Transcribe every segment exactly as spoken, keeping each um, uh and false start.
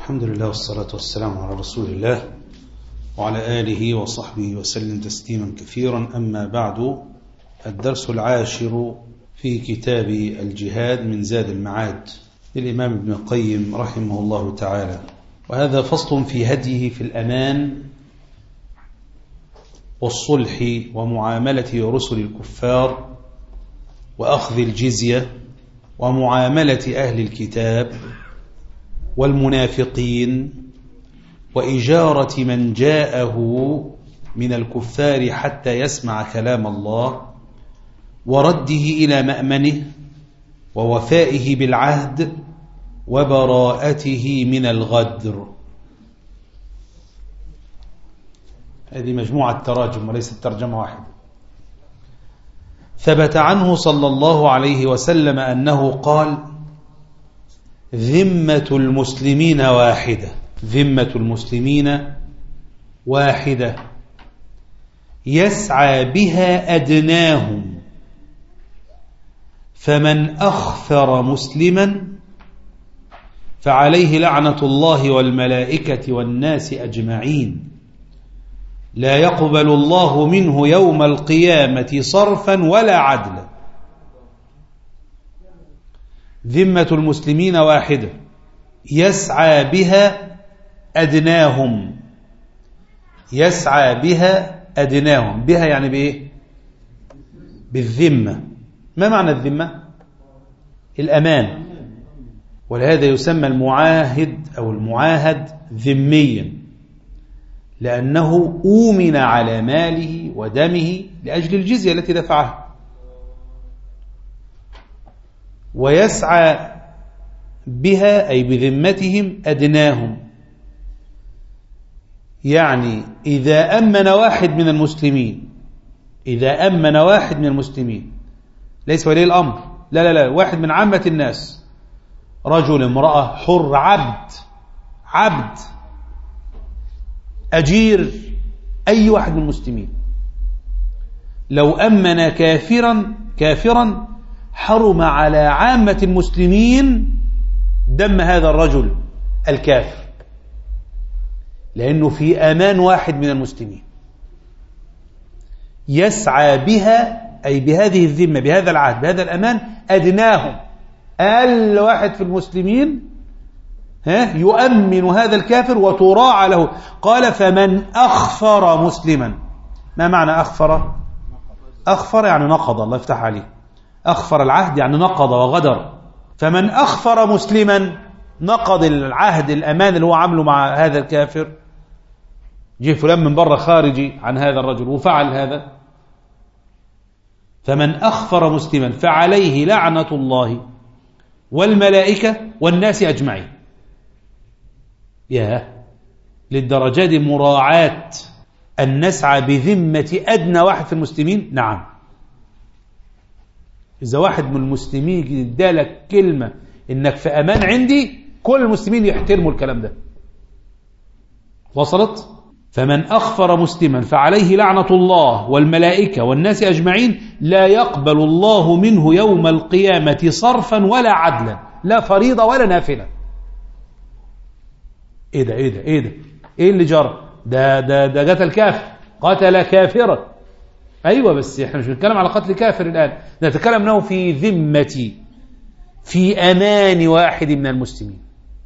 الحمد لله والصلاة والسلام على رسول الله وعلى آله وصحبه وسلم تسليما كثيرا. أما بعد، الدرس العاشر في كتاب الجهاد من زاد المعاد للإمام ابن القيم رحمه الله تعالى، وهذا فصل في هديه في الأمان والصلح ومعاملة رسل الكفار وأخذ الجزية ومعاملة أهل الكتاب والمنافقين وإجارة من جاءه من الكفار حتى يسمع كلام الله ورده إلى مأمنه ووفائه بالعهد وبراءته من الغدر. هذه مجموعة تراجم وليست ترجمة واحدة. ثبت عنه صلى الله عليه وسلم أنه قال: ذمة المسلمين واحدة ذمة المسلمين واحدة يسعى بها أدناهم، فمن أخفر مسلما فعليه لعنة الله والملائكة والناس أجمعين، لا يقبل الله منه يوم القيامة صرفا ولا عدلا. ذمة المسلمين واحدة يسعى بها أدناهم يسعى بها أدناهم بها يعني بإيه؟ بالذمة. ما معنى الذمة؟ الأمان، ولهذا يسمى المعاهد أو المعاهد ذميا، لأنه أومن على ماله ودمه لأجل الجزية التي دفعها. ويسعى بها أي بذمتهم أدناهم، يعني إذا أمن واحد من المسلمين إذا أمن واحد من المسلمين ليس ولي الأمر، لا لا لا واحد من عامة الناس، رجل، امرأة، حر، عبد عبد أجير، أي واحد من المسلمين لو أمن كافرا كافرا حرم على عامة المسلمين دم هذا الرجل الكافر، لأنه في أمان واحد من المسلمين. يسعى بها أي بهذه الذمة، بهذا العهد، بهذا الأمان أدناهم، أقل واحد في المسلمين ها يؤمن هذا الكافر وتراعى له. قال: فمن أخفر مسلما. ما معنى أخفر؟ أخفر يعني نقض، الله يفتح عليه. أخفر العهد يعني نقض وغدر. فمن أخفر مسلما نقض العهد الأمان اللي هو عمله مع هذا الكافر، جه فلان من بره خارجي عن هذا الرجل وفعل هذا. فمن أخفر مسلما فعليه لعنة الله والملائكة والناس أجمعين. يا للدرجة دي مراعاة أن نسعى بذمة أدنى واحد في المسلمين. نعم، إذا واحد من المسلمين ادالك كلمة إنك في أمان عندي، كل المسلمين يحترموا الكلام ده. وصلت؟ فمن أخفر مسلما فعليه لعنة الله والملائكة والناس أجمعين، لا يقبل الله منه يوم القيامة صرفا ولا عدلا، لا فريضة ولا نافلة. إيه ده إيه ده إيه ده إيه اللي جرى؟ ده ده ده قتل كافر، قتل كافرا. أيوة، بس إحنا مش بنتكلم على قتل كافر الآن، نتكلم أنه في ذمة، في أمان واحد من المسلمين.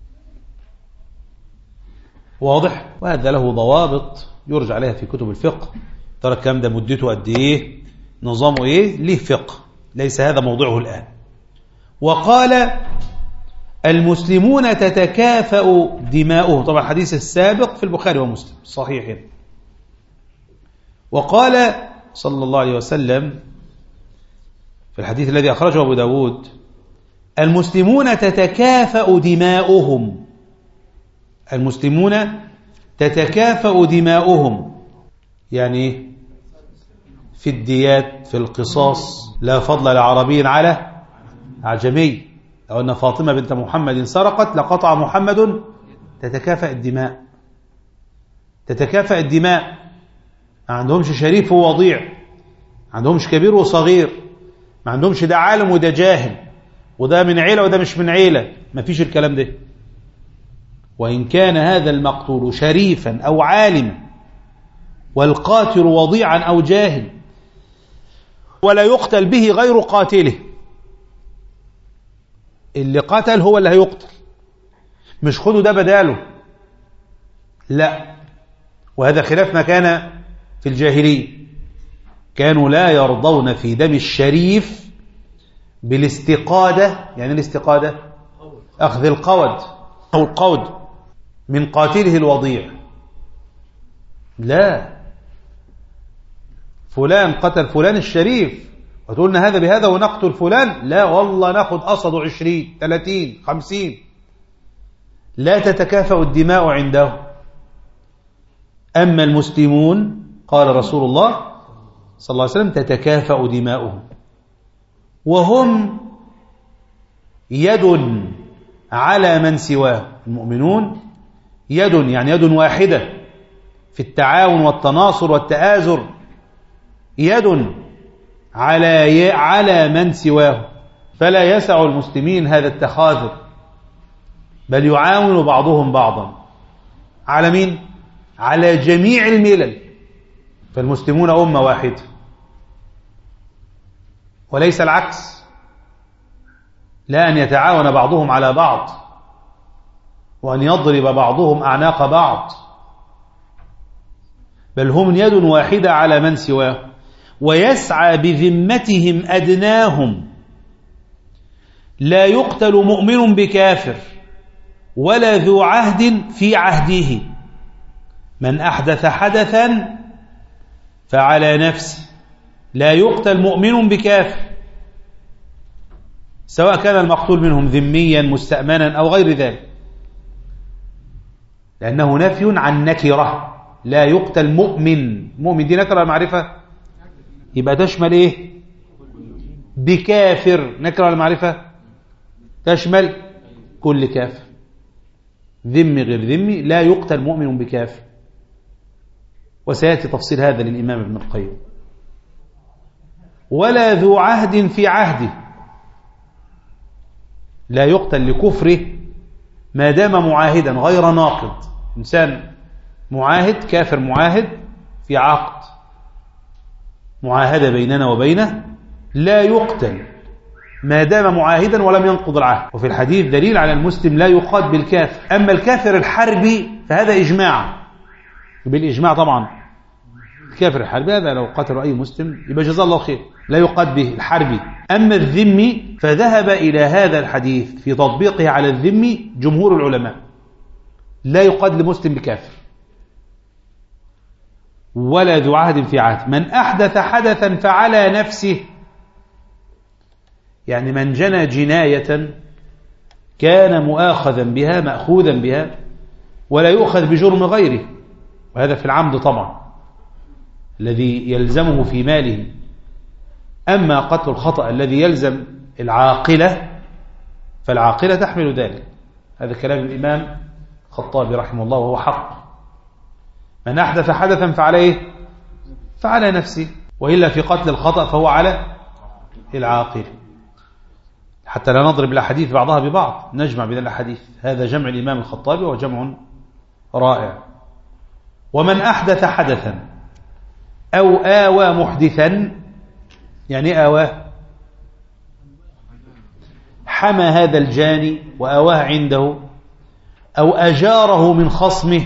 واضح؟ وهذا له ضوابط يرجع عليها في كتب الفقه. ترى الكلام ده مدته قد إيه، نظامه إيه، ليه فقه، ليس هذا موضوعه الآن. وقال: المسلمون تتكافأ دماؤهم. طبعا الحديث السابق في البخاري ومسلم صحيحين. وقال صلى الله عليه وسلم في الحديث الذي أخرجه أبو داود: المسلمون تتكافأ دماؤهم المسلمون تتكافأ دماؤهم يعني في الديات، في القصاص، لا فضل لعربي على أعجمي. لو أن فاطمة بنت محمد سرقت لقطع محمد. تتكافأ الدماء تتكافأ الدماء ما عندهمش شريف ووضيع، ما عندهمش كبير وصغير، ما عندهمش ده عالم وده جاهل، وده من عيلة وده مش من عيلة، ما فيش الكلام ده. وإن كان هذا المقتول شريفا أو عالما والقاتل وضيعا أو جاهل، ولا يقتل به غير قاتله. اللي قتل هو اللي هيقتل، مش خدوا ده بداله، لا. وهذا خلاف ما كان في الجاهلية، كانوا لا يرضون في دم الشريف بالاستقادة. يعني الاستقادة أخذ القود أو القود من قاتله الوضيع. لا، فلان قتل فلان الشريف وتقولنا هذا بهذا ونقتل فلان، لا والله ناخد قصده عشرين ثلاثين خمسين. لا تتكافأ الدماء عنده. أما المسلمون قال رسول الله صلى الله عليه وسلم تتكافأ دماؤهم، وهم يد على من سواه. المؤمنون يد، يعني يد واحدة في التعاون والتناصر والتآزر، يد على على من سواه. فلا يسع المسلمين هذا التخاذل، بل يعاون بعضهم بعضا. على مين؟ على جميع الملل. فالمسلمون أمة واحدة، وليس العكس. لا أن يتعاون بعضهم على بعض وأن يضرب بعضهم أعناق بعض، بل هم يد واحدة على من سواه. ويسعى بذمتهم أدناهم. لا يقتل مؤمن بكافر ولا ذو عهد في عهده. من أحدث حدثا فعلى نفسه. لا يقتل مؤمن بكافر، سواء كان المقتول منهم ذميا مستأمنا أو غير ذلك، لأنه نفي عن نكرة. لا يقتل مؤمن، مؤمن دي نكرة المعرفة، يبقى تشمل إيه؟ بكافر. نكرة المعرفة تشمل كل كافر، ذمي غير ذمي. لا يقتل مؤمن بكافر، وسيأتي تفصيل هذا للإمام ابن القيم. ولا ذو عهد في عهده. لا يقتل لكفره ما دام معاهدا غير ناقض. إنسان معاهد، كافر معاهد في عقد معاهدة بيننا وبينه، لا يقتل ما دام معاهدا ولم ينقض العهد. وفي الحديث دليل على المسلم لا يقاد بالكافر. أما الكافر الحربي فهذا إجماع، بالإجماع طبعا. الكافر الحربي هذا لو قتل أي مسلم يبقى جزاه الله خير، لا يقاد به الحربي. أما الذمي فذهب إلى هذا الحديث في تطبيقه على الذمي جمهور العلماء، لا يقاد لمسلم بكافر ولا ذو عهد في عهد. من أحدث حدثا فعلى نفسه، يعني من جنى جناية كان مؤاخذا بها مأخوذا بها ولا يؤخذ بجرم غيره، وهذا في العمد طبعا الذي يلزمه في ماله. أما قتل الخطأ الذي يلزم العاقلة فالعاقلة تحمل ذلك. هذا كلام الإمام الخطابي رحمه الله وهو حق. من أحدث حدثا فعليه فعلى نفسه، وإلا في قتل الخطأ فهو على العاقل. حتى لا نضرب الأحاديث بعضها ببعض، نجمع بين الأحاديث. هذا جمع الإمام الخطابي وجمع رائع. ومن أحدث حدثا أو آوى محدثا، يعني آواه حمى هذا الجاني وآواه عنده، أو أجاره من خصمه،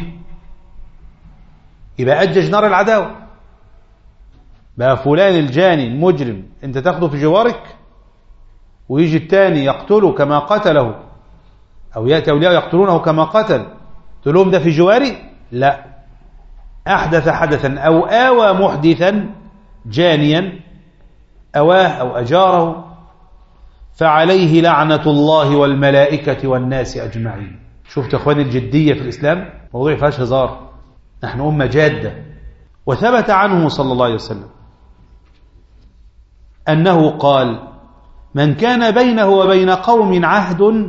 يبقى أجج نار العداوة. بقى فلان الجاني المجرم أنت تاخده في جوارك، ويجي التاني يقتله كما قتله، أو يأتي أولياء يقتلونه كما قتل، تقول لهم ده في جواري؟ لا. أحدث حدثا أو آوى محدثا جانيا، أواه أو أجاره، فعليه لعنة الله والملائكة والناس أجمعين. شفت يا أخواني الجدية في الإسلام؟ موضوع فيهاش هزار، نحن أمة جادة. وثبت عنه صلى الله عليه وسلم أنه قال: من كان بينه وبين قوم عهد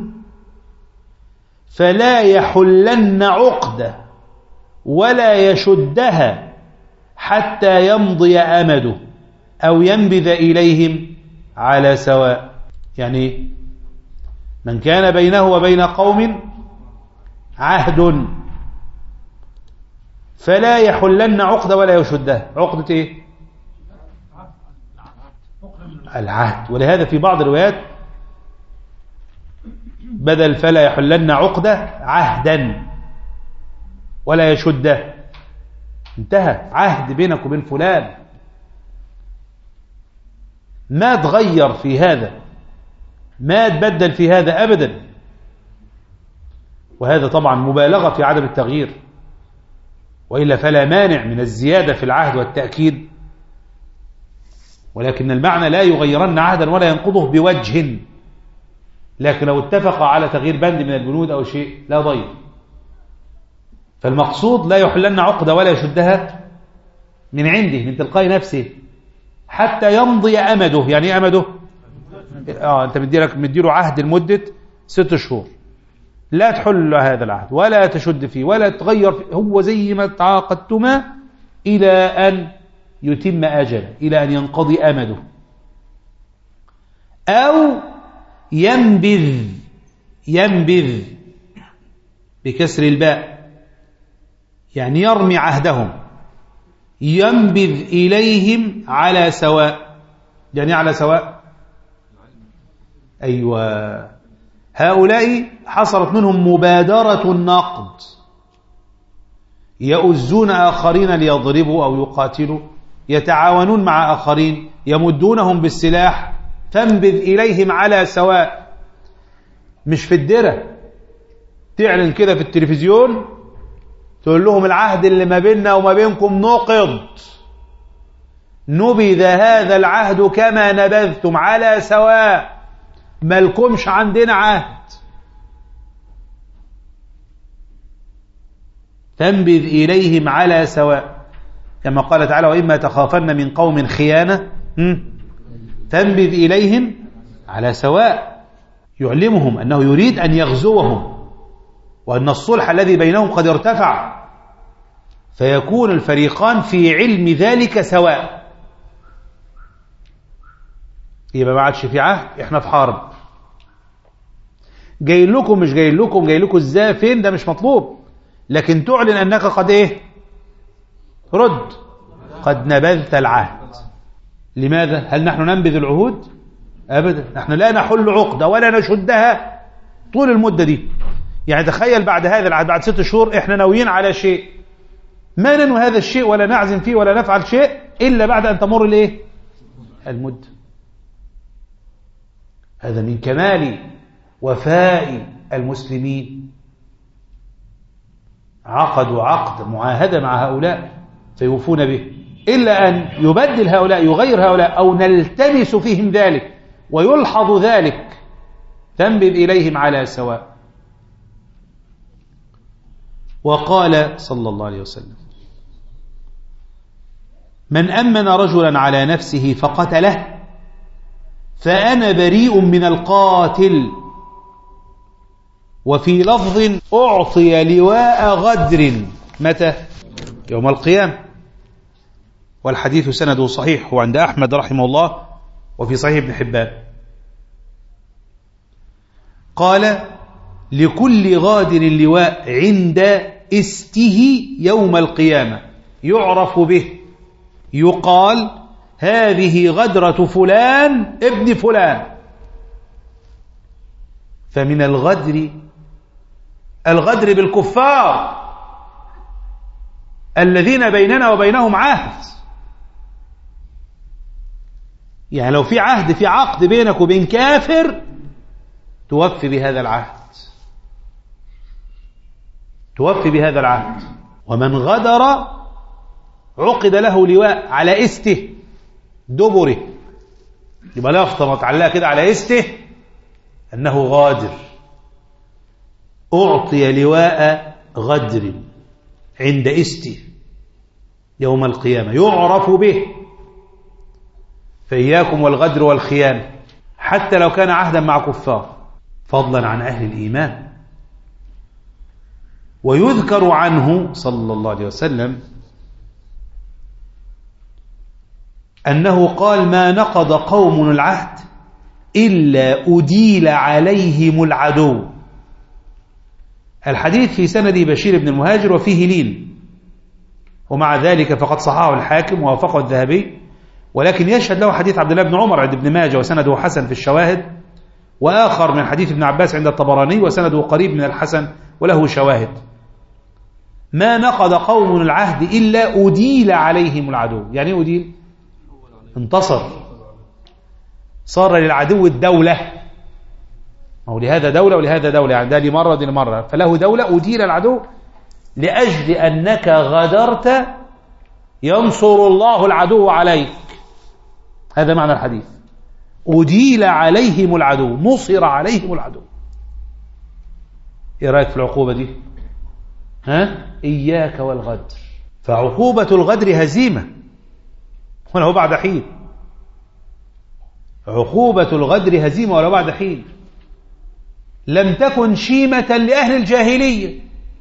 فلا يحلن عقدة ولا يشدها حتى يمضي أمده أو ينبذ إليهم على سواء. يعني من كان بينه وبين قوم عهد فلا يحلن عقدة ولا يشدها. عقدة ايه؟ العهد. ولهذا في بعض الروايات بدل فلا يحلن عقدة عهدا ولا يشده. انتهى عهد بينك وبين فلان، ما تغير في هذا، ما تبدل في هذا أبدا. وهذا طبعا مبالغة في عدم التغيير، وإلا فلا مانع من الزيادة في العهد والتأكيد، ولكن المعنى لا يغيرن عهدا ولا ينقضه بوجه. لكن لو اتفق على تغيير بند من البنود أو شيء لا ضير. فالمقصود لا يحلن عقدة ولا يشدها من عنده من تلقاء نفسه حتى يمضي أمده. يعني ايه أمده؟ آه أنت مديلك مديله عهد لمدة ست شهور، لا تحل هذا العهد ولا تشد فيه ولا تغير فيه، هو زي ما تعاقدتما إلى أن يتم أجله، إلى أن ينقضي أمده. أو ينبذ، ينبذ بكسر الباء، يعني يرمي عهدهم، ينبذ إليهم على سواء. يعني على سواء، أيوة، هؤلاء حصلت منهم مبادرة النقد، يؤزون آخرين ليضربوا أو يقاتلوا، يتعاونون مع آخرين، يمدونهم بالسلاح، فانبذ إليهم على سواء. مش في الدرة تعلن كده في التلفزيون تقول لهم العهد اللي ما بيننا وما بينكم نقض، نبذ هذا العهد كما نبذتم على سواء، ما لكمش عندنا عهد. تنبذ إليهم على سواء، كما قال تعالى وإما تخافن من قوم خيانة تنبذ إليهم على سواء. يعلمهم أنه يريد أن يغزوهم، وأن الصلح الذي بينهم قد ارتفع، فيكون الفريقان في علم ذلك سواء. يبقى ما عادش في عهد، احنا في حرب، جاي لكم مش جاي لكم، جاي لكم ازاي فين، ده مش مطلوب، لكن تعلن أنك قد ايه رد، قد نبذت العهد. لماذا؟ هل نحن ننبذ العهود؟ أبدا، نحن لا نحل عقدة ولا نشدها طول المدة دي. يعني تخيل بعد هذا العهد بعد ست شهور احنا ناويين على شيء، ما ننوي هذا الشيء ولا نعزم فيه ولا نفعل شيء إلا بعد أن تمر الايه المدة. هذا من كمال وفاء المسلمين، عقدوا عقد معاهدة مع هؤلاء فيوفون به، إلا أن يبدل هؤلاء يغير هؤلاء أو نلتمس فيهم ذلك ويلحظ ذلك، تنبذ إليهم على سواء. وقال صلى الله عليه وسلم من أمن رجلا على نفسه فقتله فأنا بريء من القاتل. وفي لفظ أعطي لواء غدر متى؟ يوم القيامة. والحديث سنده صحيح وعند أحمد رحمه الله وفي صحيح ابن حبان. قال لكل غادر لواء عند استه يوم القيامة يعرف به، يقال هذه غدرة فلان ابن فلان. فمن الغدر الغدر بالكفار الذين بيننا وبينهم عهد. يعني لو في عهد في عقد بينك وبين كافر توفي بهذا العهد، توفي بهذا العهد. ومن غدر عقد له لواء على استه دبره، يبقى لفظة متعلقة كده على استه أنه غادر. أعطي لواء غدر عند استه يوم القيامة يعرف به. فإياكم والغدر والخيانة حتى لو كان عهدا مع كفار، فضلا عن أهل الإيمان. ويذكر عنه صلى الله عليه وسلم أنه قال ما نقض قوم العهد إلا أديل عليهم العدو، الحديث في سنده بشير بن المهاجر وفيه لين، ومع ذلك فقد صححه الحاكم ووافقه الذهبي، ولكن يشهد له حديث عبد الله بن عمر عند ابن ماجه وسنده حسن في الشواهد، وآخر من حديث ابن عباس عند الطبراني وسنده قريب من الحسن وله شواهد. ما نقض قوم العهد إلا أديل عليهم العدو. يعني ايه أديل؟ انتصر، صار للعدو الدولة. أو لهذا دولة ولهذا دولة، يعني ده لمرة دي لمرة، فله دولة أديل العدو لأجل أنك غدرت ينصر الله العدو عليك. هذا معنى الحديث، أديل عليهم العدو، نصر عليهم العدو. إيه رأيك في العقوبة دي؟ ها؟ إياك والغدر. فعقوبة الغدر هزيمة ولو بعد حين. عقوبة الغدر هزيمة ولو بعد حين. لم تكن شيمة لأهل الجاهلية.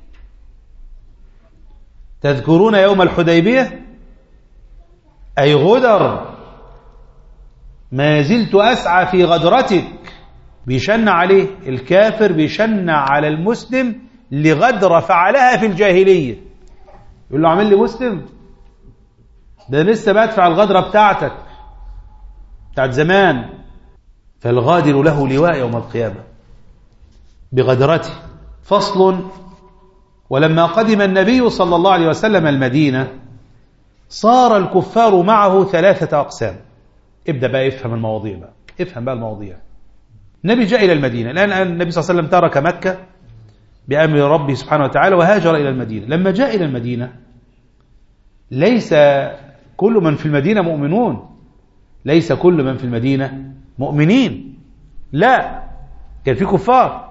تذكرون يوم الحديبية؟ أي غدر، ما زلت أسعى في غدرتك. بيشنع عليه الكافر، بيشنع على المسلم لغدرة فعلها في الجاهلية. يقول له عمل لي مسلم، ده لسه بدفع الغدرة بتاعتك بتاعت زمان. فالغادر له لواء يوم القيامة بغدرته. فصل: ولما قدم النبي صلى الله عليه وسلم المدينة صار الكفار معه ثلاثة أقسام. ابدأ بقى افهم المواضيع بقى، افهم بقى المواضيع. النبي جاء إلى المدينة، الآن النبي صلى الله عليه وسلم ترك مكة بأمر ربه سبحانه وتعالى وهاجر إلى المدينة. لما جاء إلى المدينة ليس كل من في المدينة مؤمنون، ليس كل من في المدينة مؤمنين، لا، كان في كفار.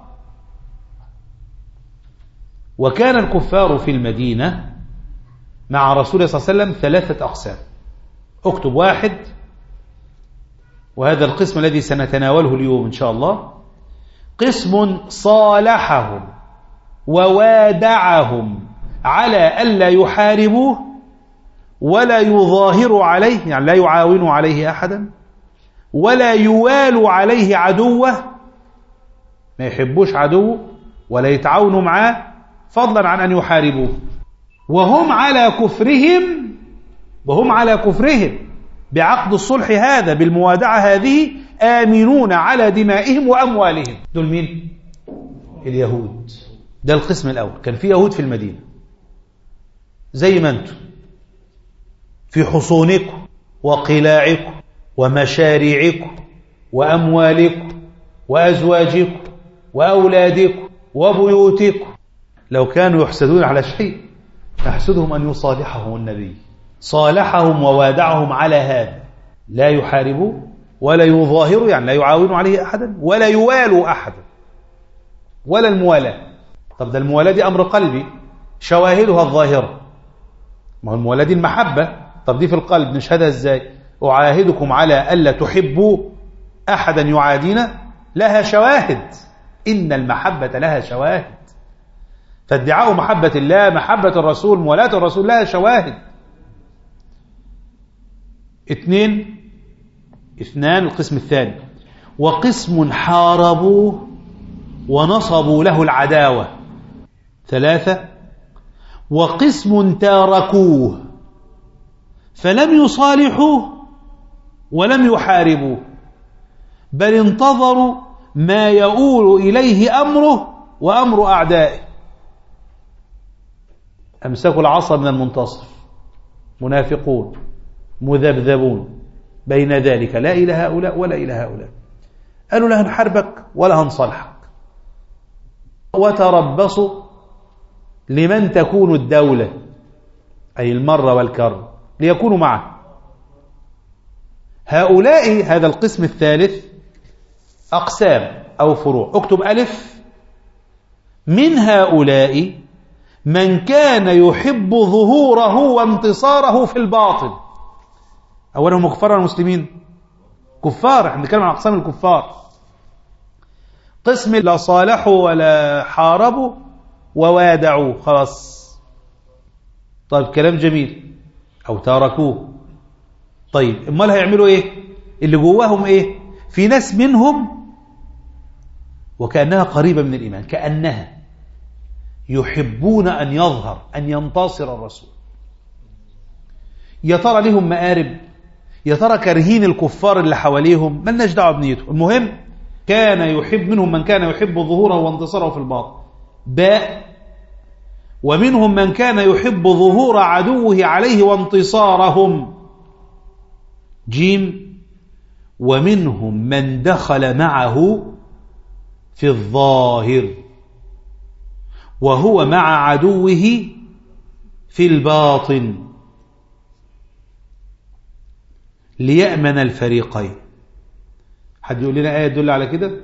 وكان الكفار في المدينة مع رسول الله صلى الله عليه وسلم ثلاثة أقسام. اكتب واحد، وهذا القسم الذي سنتناوله اليوم إن شاء الله. قسم صالحهم ووادعهم على ألا يحاربوه ولا يظاهروا عليه، يعني لا يعاونوا عليه أحدا، ولا يوالوا عليه عدوه، ما يحبوش عدوه ولا يتعاونوا معاه فضلا عن أن يحاربوه. وهم على كفرهم وهم على كفرهم بعقد الصلح هذا، بالموادعة هذه، آمنون على دمائهم وأموالهم. دول مين؟ اليهود. ده القسم الأول. كان في يهود في المدينة زي ما أنتم في حصونكم وقلاعكم ومشاريعكم وأموالكم وأزواجكم وأولادكم وبيوتكم. لو كانوا يحسدون على شيء يحسدهم أن يصالحهم النبي. صالحهم ووادعهم على هذا، لا يحاربوا ولا يظاهروا، يعني لا يعاونوا عليه أحدا ولا يوالوا أحدا، ولا الموالاة. طب ده الموالاة دي أمر قلبي، شواهدها الظاهرة. ما هو الموالاة دي المحبة. طب دي في القلب نشهدها ازاي؟ أعاهدكم على ألا تحبوا أحدا يعادينا، لها شواهد. إن المحبة لها شواهد. فادعاء محبة الله، محبة الرسول، موالاة الرسول لها شواهد. اثنين اثنان القسم الثاني. وقسم حاربوه ونصبوا له العداوة. ثلاثة. وقسم تاركوه فلم يصالحوه ولم يحاربوه، بل انتظروا ما يؤول إليه أمره وأمر أعدائه. أمسكوا العصا من المنتصف، منافقون مذبذبون بين ذلك، لا إلى هؤلاء ولا إلى هؤلاء. قالوا لا هنحاربك ولا هنصالحك، وتربصوا لمن تكون الدولة، أي المرة والكرة، ليكونوا معه. هؤلاء، هذا القسم الثالث، أقسام أو فروع. اكتب ألف. من هؤلاء من كان يحب ظهوره وانتصاره في الباطل. أولا هم كفار المسلمين، كفار، احنا بنتكلم عن أقسام الكفار. قسم لا صالحوا ولا حاربوا ووادعوا، خلاص. طيب كلام جميل. أو تاركوه. طيب امال هيعملوا ايه؟ اللي جواهم ايه؟ في ناس منهم وكأنها قريبة من الإيمان، كأنها يحبون أن يظهر أن ينتصر الرسول. يا ترى لهم مآرب؟ يا ترى كارهين الكفار اللي حواليهم؟ ملناش دعوه بنيته. المهم كان يحب، منهم من كان يحب ظهوره وانتصاره في الباطن، باء، ومنهم من كان يحب ظهور عدوه عليه وانتصارهم، جيم، ومنهم من دخل معه في الظاهر وهو مع عدوه في الباطن ليأمن الفريقين. حد يقول لنا آية تدل على كده؟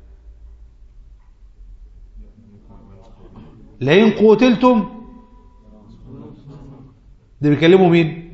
لئن قتلتم، ده بيكلموا مين؟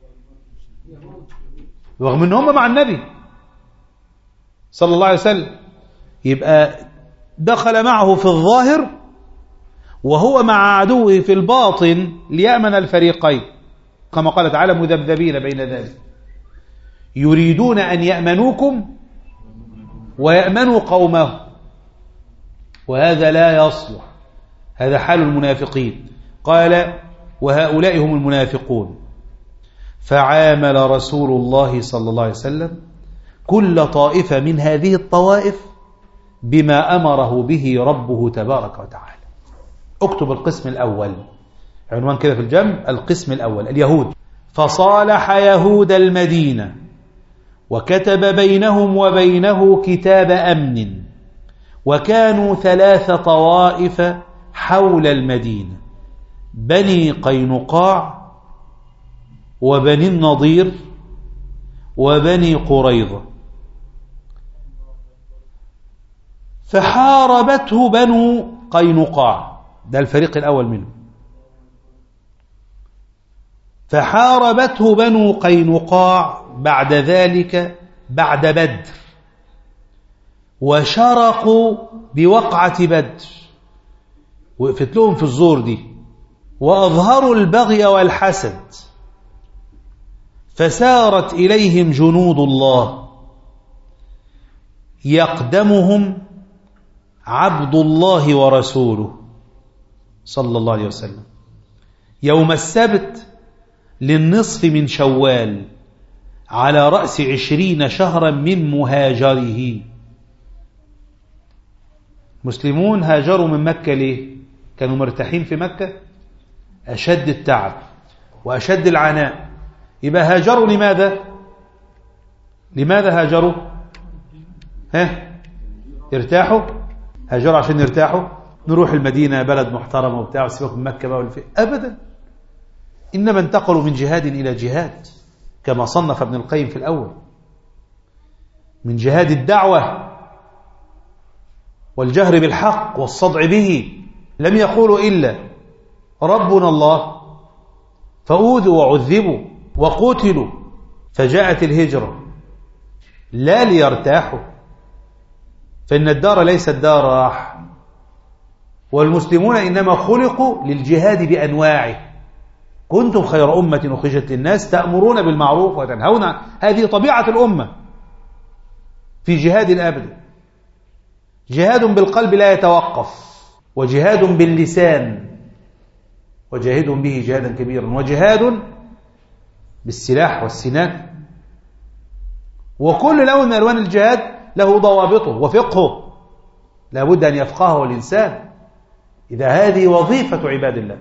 رغم ان هم مع النبي صلى الله عليه وسلم. يبقى دخل معه في الظاهر وهو مع عدوه في الباطن ليأمن الفريقين، كما قال تعالى مذبذبين بين ذلك، يريدون أن يأمنوكم ويأمنوا قومه، وهذا لا يصلح، هذا حال المنافقين. قال وهؤلاء هم المنافقون. فعامل رسول الله صلى الله عليه وسلم كل طائفة من هذه الطوائف بما أمره به ربه تبارك وتعالى. اكتب القسم الأول، عنوان كده في الجنب، القسم الأول اليهود. فصالح يهود المدينة وكتب بينهم وبينه كتاب أمن، وكانوا ثلاث طوائف حول المدينة، بني قينقاع وبني النضير وبني قريظة. فحاربته بنو قينقاع، ده الفريق الأول منه، فحاربته بنو قينقاع بعد ذلك بعد بدر، وشرقوا بوقعة بدر، وقفت لهم في الزور دي، وأظهروا البغي والحسد، فسارت إليهم جنود الله يقدمهم عبد الله ورسوله صلى الله عليه وسلم يوم السبت للنصف من شوال على رأس عشرين شهرا من مهاجره. مسلمون هاجروا من مكة ليه؟ كانوا مرتاحين في مكة، أشد التعب وأشد العناء، يبقى هاجروا لماذا؟ لماذا هاجروا؟ ها؟ يرتاحوا؟ هاجروا عشان يرتاحوا؟ نروح المدينة بلد محترمة وبتاع وسيبك من مكة بقى والفئة، أبدا، إنما انتقلوا من جهاد إلى جهاد، كما صنف ابن القيم في الأول، من جهاد الدعوة والجهر بالحق والصدع به، لم يقولوا إلا ربنا الله، فأوذوا وعذبوا وقتلوا. فجاءت الهجرة لا ليرتاحوا، فإن الدار ليست دار راح، والمسلمون إنما خلقوا للجهاد بأنواعه. كنتم خير أمة أخرجت للناس تأمرون بالمعروف وتنهون، هذه طبيعة الأمة في جهاد أبدا. جهاد بالقلب لا يتوقف، وجهاد باللسان وجاهد به جهادا كبيرا، وجهاد بالسلاح والسنان. وكل لون من ألوان الجهاد له ضوابطه وفقهه، لا بد أن يفقهه الإنسان، إذا هذه وظيفة عباد الله،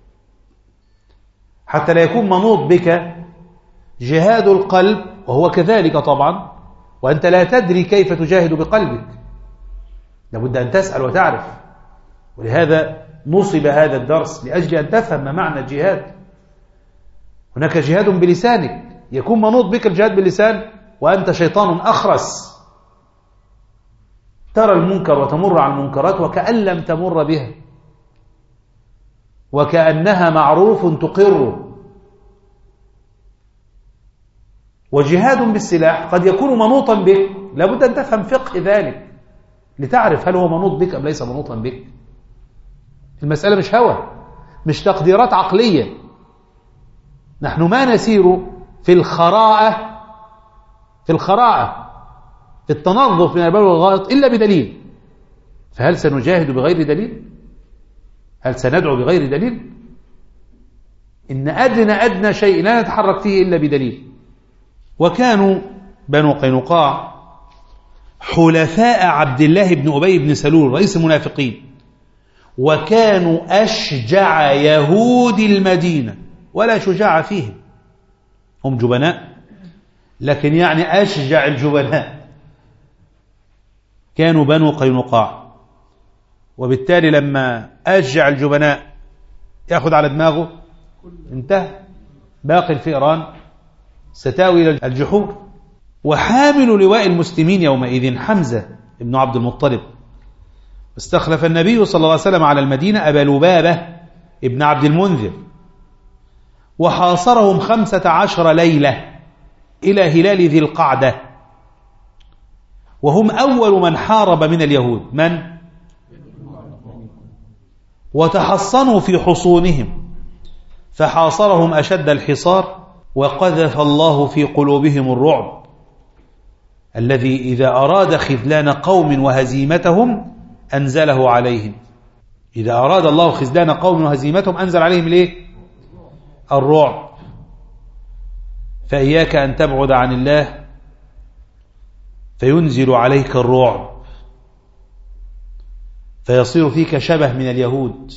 حتى لا يكون منوط بك جهاد القلب وهو كذلك طبعا، وأنت لا تدري كيف تجاهد بقلبك، لابد أن تسأل وتعرف. ولهذا نصب هذا الدرس لأجل أن تفهم ما معنى الجهاد. هناك جهاد بلسانك، يكون منوط بك الجهاد باللسان وأنت شيطان أخرس، ترى المنكر وتمر على المنكرات وكأن لم تمر بها، وكأنها معروف تقر. وجهاد بالسلاح قد يكون منوطا بك، لابد أن تفهم فقه ذلك لتعرف هل هو منوط بك أم ليس منوطا بك. المسألة مش هوى، مش تقديرات عقلية. نحن ما نسير في الخراءة في الخراءة في التنظف من البول والغائط إلا بدليل، فهل سنجاهد بغير دليل؟ هل سندعو بغير دليل؟ إن أدنى أدنى شيء لا نتحرك فيه إلا بدليل. وكانوا بنو قينقاع حلفاء عبد الله بن أبي بن سلول رئيس المنافقين، وكانوا أشجع يهود المدينة، ولا شجاع فيهم، هم جبناء لكن يعني أشجع الجبناء كانوا بنو قينقاع. وبالتالي لما أشجع الجبناء يأخذ على دماغه انتهى، باقي الفئران ستاوي إلى الجحور. وحامل لواء المسلمين يومئذ حمزة بن عبد المطلب. استخلف النبي صلى الله عليه وسلم على المدينة أبا لبابة ابن عبد المنذر، وحاصرهم خمسة عشر ليلة إلى هلال ذي القعدة، وهم أول من حارب من اليهود. من؟ وتحصنوا في حصونهم، فحاصرهم أشد الحصار، وقذف الله في قلوبهم الرعب الذي إذا أراد خذلان قوم وهزيمتهم أنزله عليهم. إذا أراد الله خذلان قوم وهزيمتهم أنزل عليهم ليه؟ الرعب. فإياك أن تبعد عن الله فينزل عليك الرعب، فيصير فيك شبه من اليهود.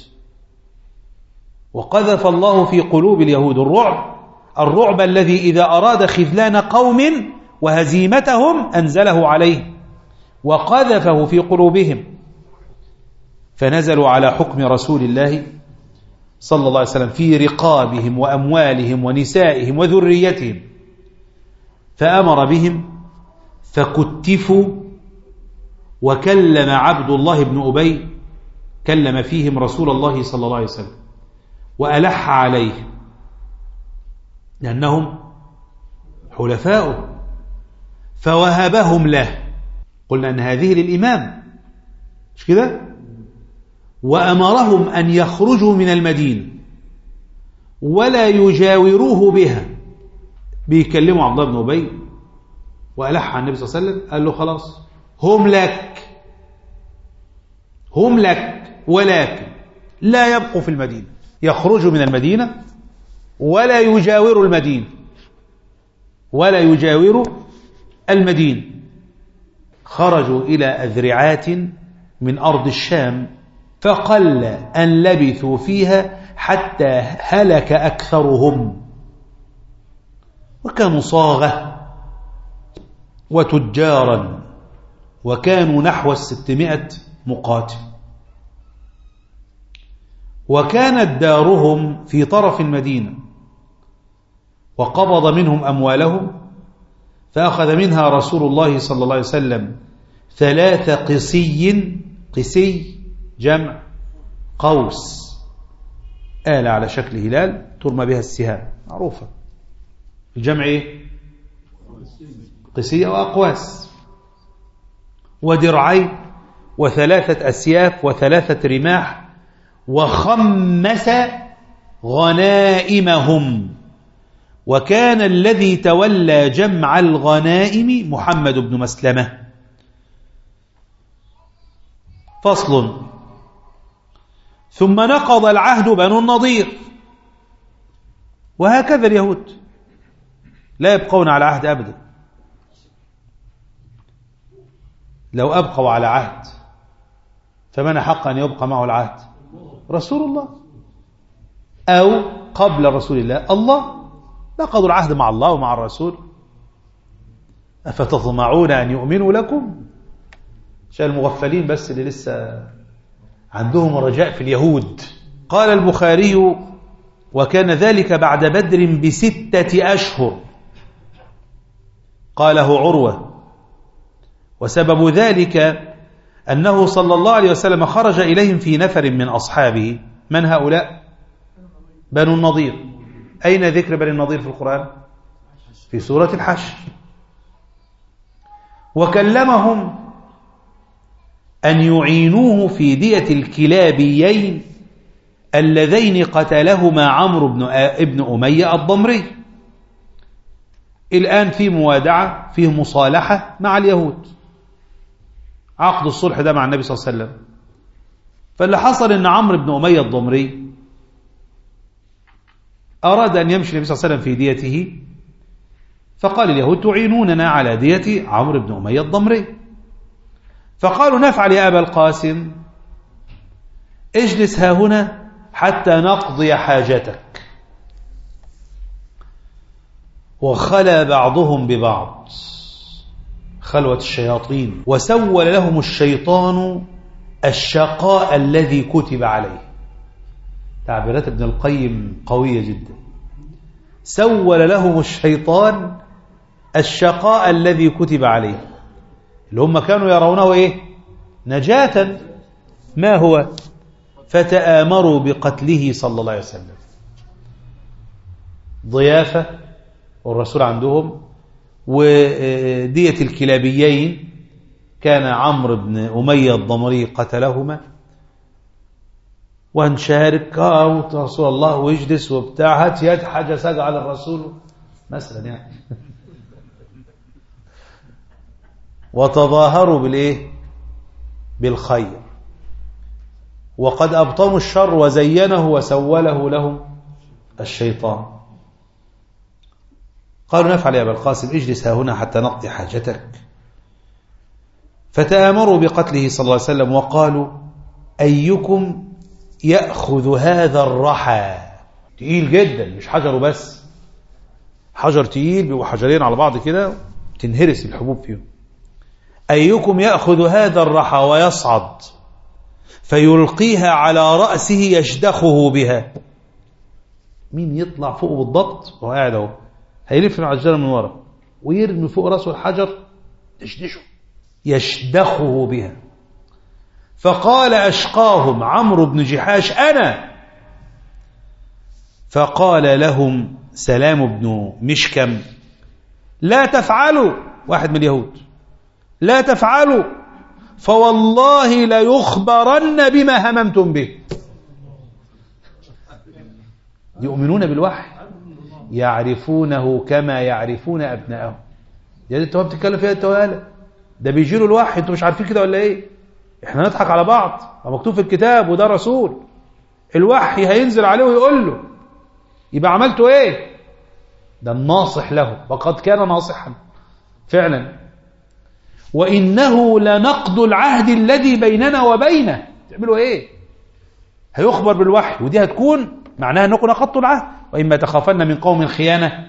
وقذف الله في قلوب اليهود الرعب، الرعب الذي إذا أراد خذلان قوم وهزيمتهم أنزله عليه، وقذفه في قلوبهم، فنزلوا على حكم رسول الله صلى الله عليه وسلم في رقابهم وأموالهم ونسائهم وذريتهم، فأمر بهم فكتفوا. وكلم عبد الله بن أبي كلم فيهم رسول الله صلى الله عليه وسلم وألح عليه لأنهم حلفاؤه، فوهبهم له. قلنا أن هذه للإمام مش كده؟ وأمرهم أن يخرجوا من المدينة ولا يجاوروه بها. بيكلموا عبد الله بن أبي وألح على النبي صلى الله عليه وسلم، قال له خلاص هم لك هم لك ولكن لا يبقوا في المدينة، يخرجوا من المدينة ولا يجاوروا المدينة ولا يجاوروا المدينة. خرجوا إلى أذرعات من أرض الشام، فقل أن لبثوا فيها حتى هلك أكثرهم، وكانوا صاغة وتجارا، وكانوا نحو الستمائة مقاتل، وكانت دارهم في طرف المدينة، وقبض منهم أموالهم، فأخذ منها رسول الله صلى الله عليه وسلم ثلاث قسي. قسي جمع قوس، آلة على شكل هلال ترمى بها السهام معروفة. الجمع إيه؟ قسية وأقواس. ودرعين وثلاثة أسياف وثلاثة رماح، وخمس غنائمهم. وكان الذي تولى جمع الغنائم محمد بن مسلمة. فصل. ثم نقض العهد بنو النضير. وهكذا اليهود لا يبقون على عهد أبدا. لو أبقوا على عهد فمن حق أن يبقى معه العهد؟ رسول الله، أو قبل رسول الله الله. نقضوا العهد مع الله ومع الرسول. أفتطمعون أن يؤمنوا لكم؟ عشان المغفلين بس اللي لسه عندهم رجاء في اليهود. قال البخاري: وكان ذلك بعد بدر بستة أشهر. قاله عروة. وسبب ذلك أنه صلى الله عليه وسلم خرج إليهم في نفر من أصحابه. من هؤلاء؟ بنو النضير. أين ذكر بني النضير في القرآن؟ في سورة الحشر. وكلمهم أن يعينوه في دية الكلابيين اللذين قتلهما عمرو بن ابن أمية الضمري. الآن في موادعة، فيه مصالحة مع اليهود. عقد الصلح ده مع النبي صلى الله عليه وسلم، فاللي حصل ان عمرو بن أمية الضمري أراد أن يمشي النبي صلى الله عليه وسلم في ديته، فقال اليهود تعينوننا على دية عمرو بن أمية الضمري، فقالوا نفعل يا أبا القاسم، اجلس ها هنا حتى نقضي حاجتك. وخلى بعضهم ببعض خلوة الشياطين، وسول لهم الشيطان الشقاء الذي كتب عليه. تعبيرات ابن القيم قوية جدا. سول لهم الشيطان الشقاء الذي كتب عليه، اللي هم كانوا يرونه ايه؟ نجاة. ما هو؟ فتآمروا بقتله صلى الله عليه وسلم. ضيافة والرسول عندهم، ودية الكلابيين كان عمرو بن أمية الضمري قتلهما، وهنشارك اه رسول الله ويجلس وبتاع، هات يد حاجة ساجة على الرسول مثلا يعني. وتظاهروا بالايه؟ بالخير، وقد أبطنوا الشر وزينه وسوله لهم الشيطان. قالوا نفعل يا أبا القاسم، اجلس ها هنا حتى نقضي حاجتك. فتآمروا بقتله صلى الله عليه وسلم، وقالوا أيكم يأخذ هذا الرحى. تقيل جدا، مش حجره بس، حجر تقيل، بيبقوا حجرين على بعض كده تنهرس الحبوب فيهم. أيكم يأخذ هذا الرحى ويصعد فيلقيها على رأسه يشدخه بها. مين يطلع فوق بالضبط وهو قاعد اهو، هيلف على الجنة من ورا ويرمي فوق رأسه الحجر يشدشه يشدخه بها. فقال أشقاهم عمرو بن جحاش أنا. فقال لهم سلام بن مشكم لا تفعلوا، واحد من اليهود، لا تفعلوا فوالله ليخبرن بما هممتم به. يؤمنون بالوحي، يعرفونه كما يعرفون أبنائهم. يعني انتوا بتتكلم فيها التوالى، ده بيجي له الوحي، انتوا مش عارفين كده ولا ايه؟ احنا نضحك على بعض، مكتوب في الكتاب وده رسول، الوحي هينزل عليه ويقول له، يبقى عملته ايه؟ ده الناصح له، وقد كان ناصحا فعلا. وإنه لنقض العهد الذي بيننا وبينه. تعملوا ايه؟ هيخبر بالوحي، ودي هتكون معناها انكم نقضتوا العهد. وإما تخافن من قوم خيانة،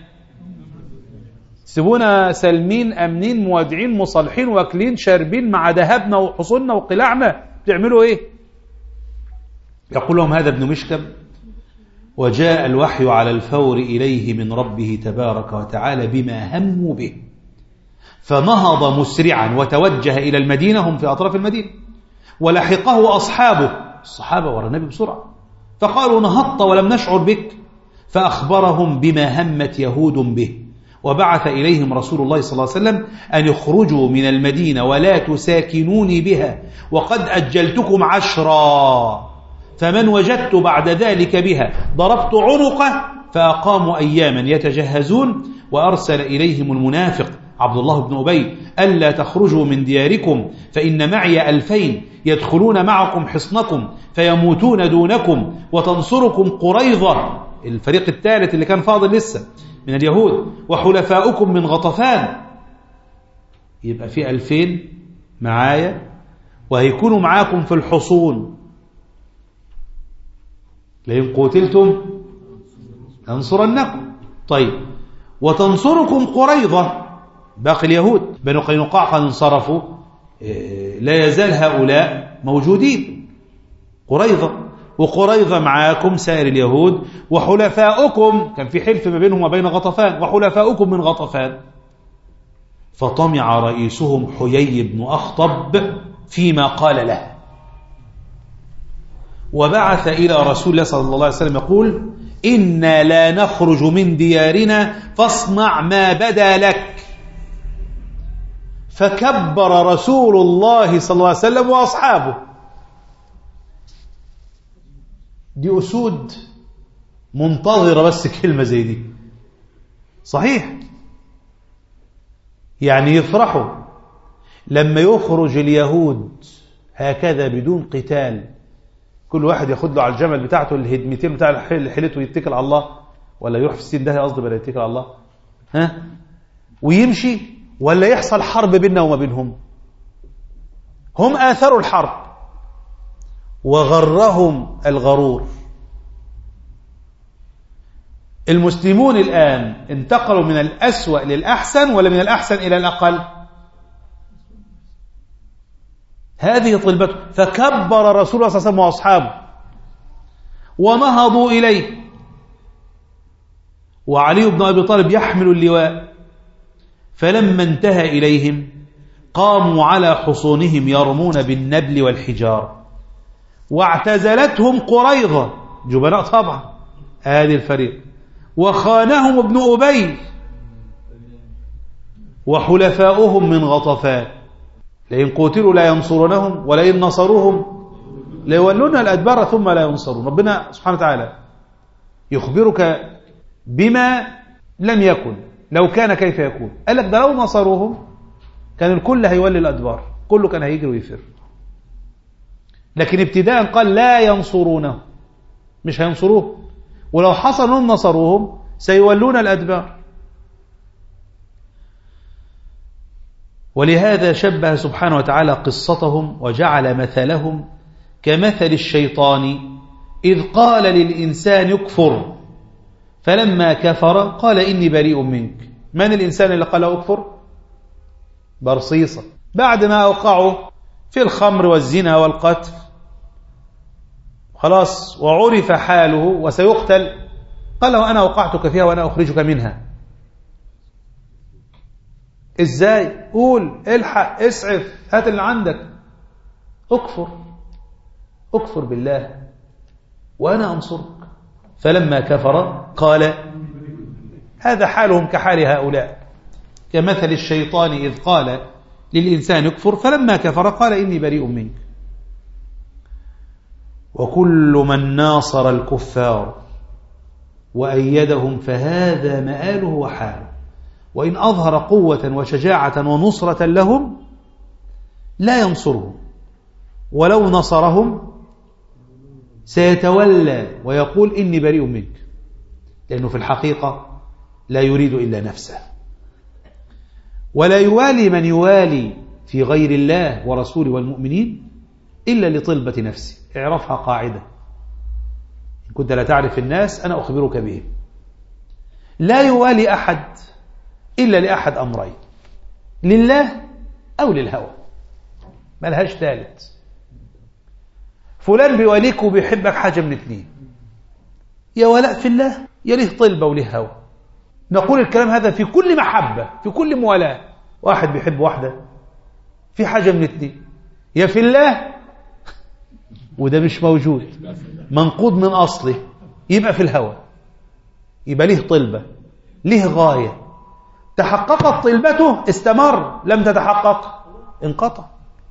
سيبونا سالمين امنين موادعين مصالحين واكلين شاربين مع ذهبنا وحصولنا وقلاعنا، بتعملوا ايه؟ يقول لهم هذا ابن مشكم، وجاء الوحي على الفور إليه من ربه تبارك وتعالى بما هموا به، فنهض مسرعا وتوجه إلى المدينة، هم في أطراف المدينة، ولحقه أصحابه الصحابة ورا النبي بسرعة، فقالوا نهضت ولم نشعر بك، فأخبرهم بما همت يهود به، وبعث إليهم رسول الله صلى الله عليه وسلم أن يخرجوا من المدينة ولا تساكنوني بها، وقد أجلتكم عشرا، فمن وجدت بعد ذلك بها ضربت عنقه. فأقاموا أياما يتجهزون، وأرسل إليهم المنافق عبد الله بن أبي ألا تخرجوا من دياركم فإن معي ألفين يدخلون معكم حصنكم فيموتون دونكم وتنصركم قريظة، الفريق الثالث اللي كان فاضل لسه من اليهود، وحلفاؤكم من غطفان. يبقى في ألفين معايا وهيكونوا معاكم في الحصون، لئن قتلتم لننصرنكم. طيب، وتنصركم قريظة، باقي اليهود بنو قينقاع قد انصرفوا، لا يزال هؤلاء موجودين. قريظة، وقريظة معاكم سائر اليهود، وحلفاؤكم كان في حلف ما بينهم وبين غطفان، وحلفاؤكم من غطفان. فطمع رئيسهم حيي بن أخطب فيما قال له، وبعث إلى رسول الله صلى الله عليه وسلم يقول إنا لا نخرج من ديارنا فاصنع ما بدا لك. فكبر رسول الله صلى الله عليه وسلم وأصحابه. دي أسود منتظرة بس كلمة زي دي، صحيح؟ يعني يفرحوا لما يخرج اليهود هكذا بدون قتال كل واحد ياخد له على الجمل بتاعته الهدمتين بتاع اللي حيلته ويتكل على الله، ولا يروح في السين ده قصدي بلا يتكل على الله، ها ويمشي، ولا يحصل حرب بيننا وما بينهم؟ هم آثروا الحرب وغرهم الغرور. المسلمون الآن انتقلوا من الأسوأ للأحسن ولا من الأحسن إلى الأقل؟ هذه طلبته. فكبر رسول الله صلى الله عليه وسلم وأصحابه ونهضوا إليه، وعلي بن أبي طالب يحمل اللواء. فلما انتهى إليهم قاموا على حصونهم يرمون بالنبل والحجار، واعتزلتهم قريظة، جبناء طبعا هذه الفريق، وخانهم ابن أبي وحلفاؤهم من غطفان، لئن قتلوا لا ينصرونهم ولئن نصروهم ليولون الأدبار ثم لا ينصرون. ربنا سبحانه وتعالى يخبرك بما لم يكن، لو كان كيف يكون. قال لك ده لو نصروهم كان الكل هيولي الأدبار، كله كان هيجري ويفر. لكن ابتداء قال لا ينصرونه، مش هينصروه، ولو حصل انهم نصروهم سيولون الأدبار. ولهذا شبه سبحانه وتعالى قصتهم وجعل مثلهم كمثل الشيطان إذ قال للإنسان اكفر فلما كفر قال إني بريء منك. من الإنسان اللي قال اكفر؟ برصيصة، بعد ما أوقعوا في الخمر والزنا والقتل خلاص وعرف حاله وسيقتل، قال له أنا أوقعتك فيها وأنا أخرجك منها. إزاي؟ قول، الحق، اسعف، هات اللي عندك، اكفر اكفر بالله وأنا أنصرك. فلما كفر قال، هذا حالهم كحال هؤلاء، كمثل الشيطان إذ قال للإنسان اكفر فلما كفر قال إني بريء منك. وكل من ناصر الكفار وأيدهم فهذا مآله وحاله، وإن أظهر قوة وشجاعة ونصرة لهم لا ينصرهم، ولو نصرهم سيتولى ويقول إني بريء منك، لأنه في الحقيقة لا يريد إلا نفسه، ولا يوالي من يوالي في غير الله ورسوله والمؤمنين إلا لطلبة نفسه. اعرفها قاعدة، إن كنت لا تعرف الناس أنا أخبرك بهم. لا يوالي أحد إلا لأحد أمرين، لله أو للهوى، ملهاش ثالث. فلان بيواليك وبيحبك حاجة من اثنين، يا ولاء في الله يا له طلبة وله هوى. نقول الكلام هذا في كل محبة، في كل موالاة. واحد بيحب واحدة في حاجة من اثنين، يا في الله وده مش موجود، منقوض من أصله، يبقى في الهوى، يبقى له طلبة، له غاية، تحققت طلبته استمر، لم تتحقق انقطع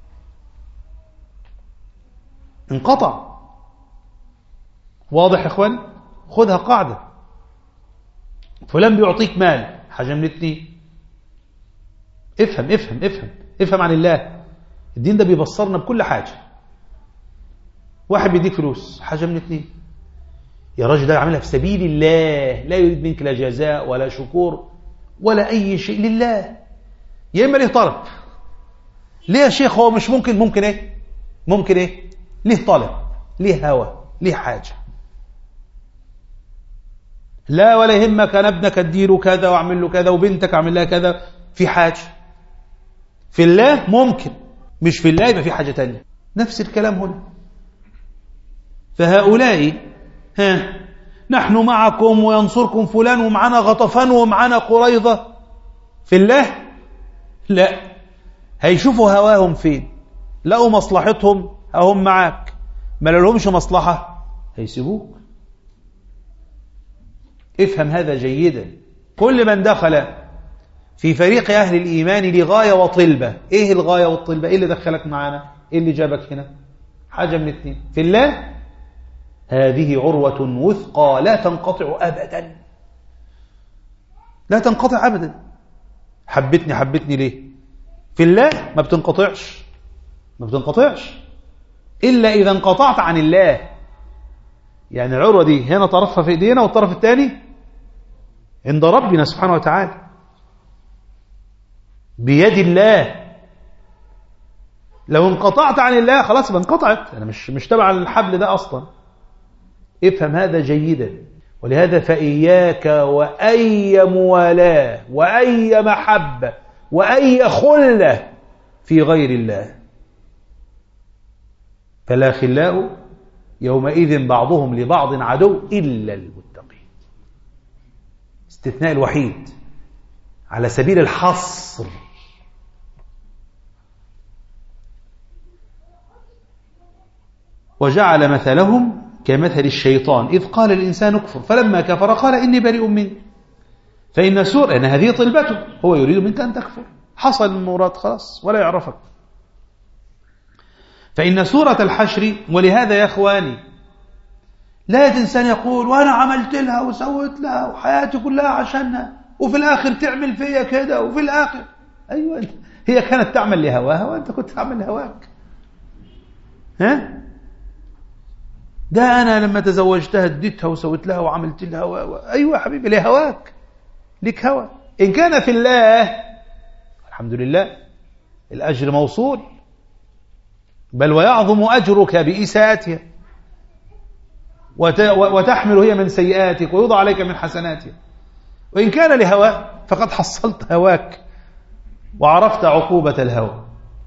انقطع. واضح يا اخوان؟ خدها قاعدة. فلان بيعطيك مال، حاجة من اثنين، افهم افهم افهم افهم عن الله. الدين ده بيبصرنا بكل حاجة. واحد بيديك فلوس، حاجة من اثنين، يا راجل ده عملها في سبيل الله، لا يريد منك لا جزاء ولا شكور ولا أي شيء، لله. يا إما ليه طلب. ليه يا شيخ؟ هو مش ممكن ممكن إيه ممكن إيه ليه طلب، ليه هوى، ليه حاجة. لا ولا يهمك، أنا ابنك أديله كذا وأعمل له كذا وبنتك أعمل لها كذا، في حاجة. في الله ممكن، مش في الله يبقى في حاجة تانية. نفس الكلام هنا. فهؤلاء ها نحن معكم وينصركم فلان ومعنا غطفان ومعنا قريظة، في الله لا، هيشوفوا هواهم فين، لقوا مصلحتهم هم معاك، ما لهمش مصلحة هيسيبوك. افهم هذا جيدا. كل من دخل في فريق أهل الإيمان لغاية وطلبة. إيه الغاية والطلبة؟ إيه اللي دخلك معانا؟ إيه اللي جابك هنا؟ حاجة من اثنين، في الله هذه عروة وثقى لا تنقطع أبدا، لا تنقطع أبدا. حبتني حبتني ليه؟ في الله ما بتنقطعش، ما بتنقطعش إلا إذا انقطعت عن الله. يعني العروة دي هنا طرفها في ايدينا والطرف الثاني عند ربنا سبحانه وتعالى بيد الله. لو انقطعت عن الله خلاص يبقى انقطعت، انا مش مش تبع الحبل ده اصلا. افهم هذا جيدا. ولهذا فإياك وأي موالاة وأي محبة وأي خلة في غير الله، فلا خلاء يومئذ بعضهم لبعض عدو إلا المتقين. استثناء الوحيد على سبيل الحصر. وجعل مثلهم كمثل الشيطان إذ قال الإنسان اكفر فلما كفر قال إني بريء منك. فإن سورة أن هذه طلبته، هو يريد منك أن تكفر، حصل المراد خلاص ولا يعرفك. فإن سورة الحشر، ولهذا يا أخواني لا إنسان يقول وأنا عملت لها وسويت لها وحياتي كلها عشانها وفي الآخر تعمل فيا كده وفي الآخر أيوة هي كانت تعمل لهواها وأنت كنت تعمل لهواك. ها؟ ده أنا لما تزوجتها اديتها وسويت لها وعملت لها و... و... أيوة حبيبي لهواك، لك هوا. إن كان في الله الحمد لله الأجر موصول، بل ويعظم أجرك بإساءتها وت... وتحمل هي من سيئاتك ويوضع عليك من حسناتها. وإن كان لهواه فقد حصلت هواك وعرفت عقوبة الهوى.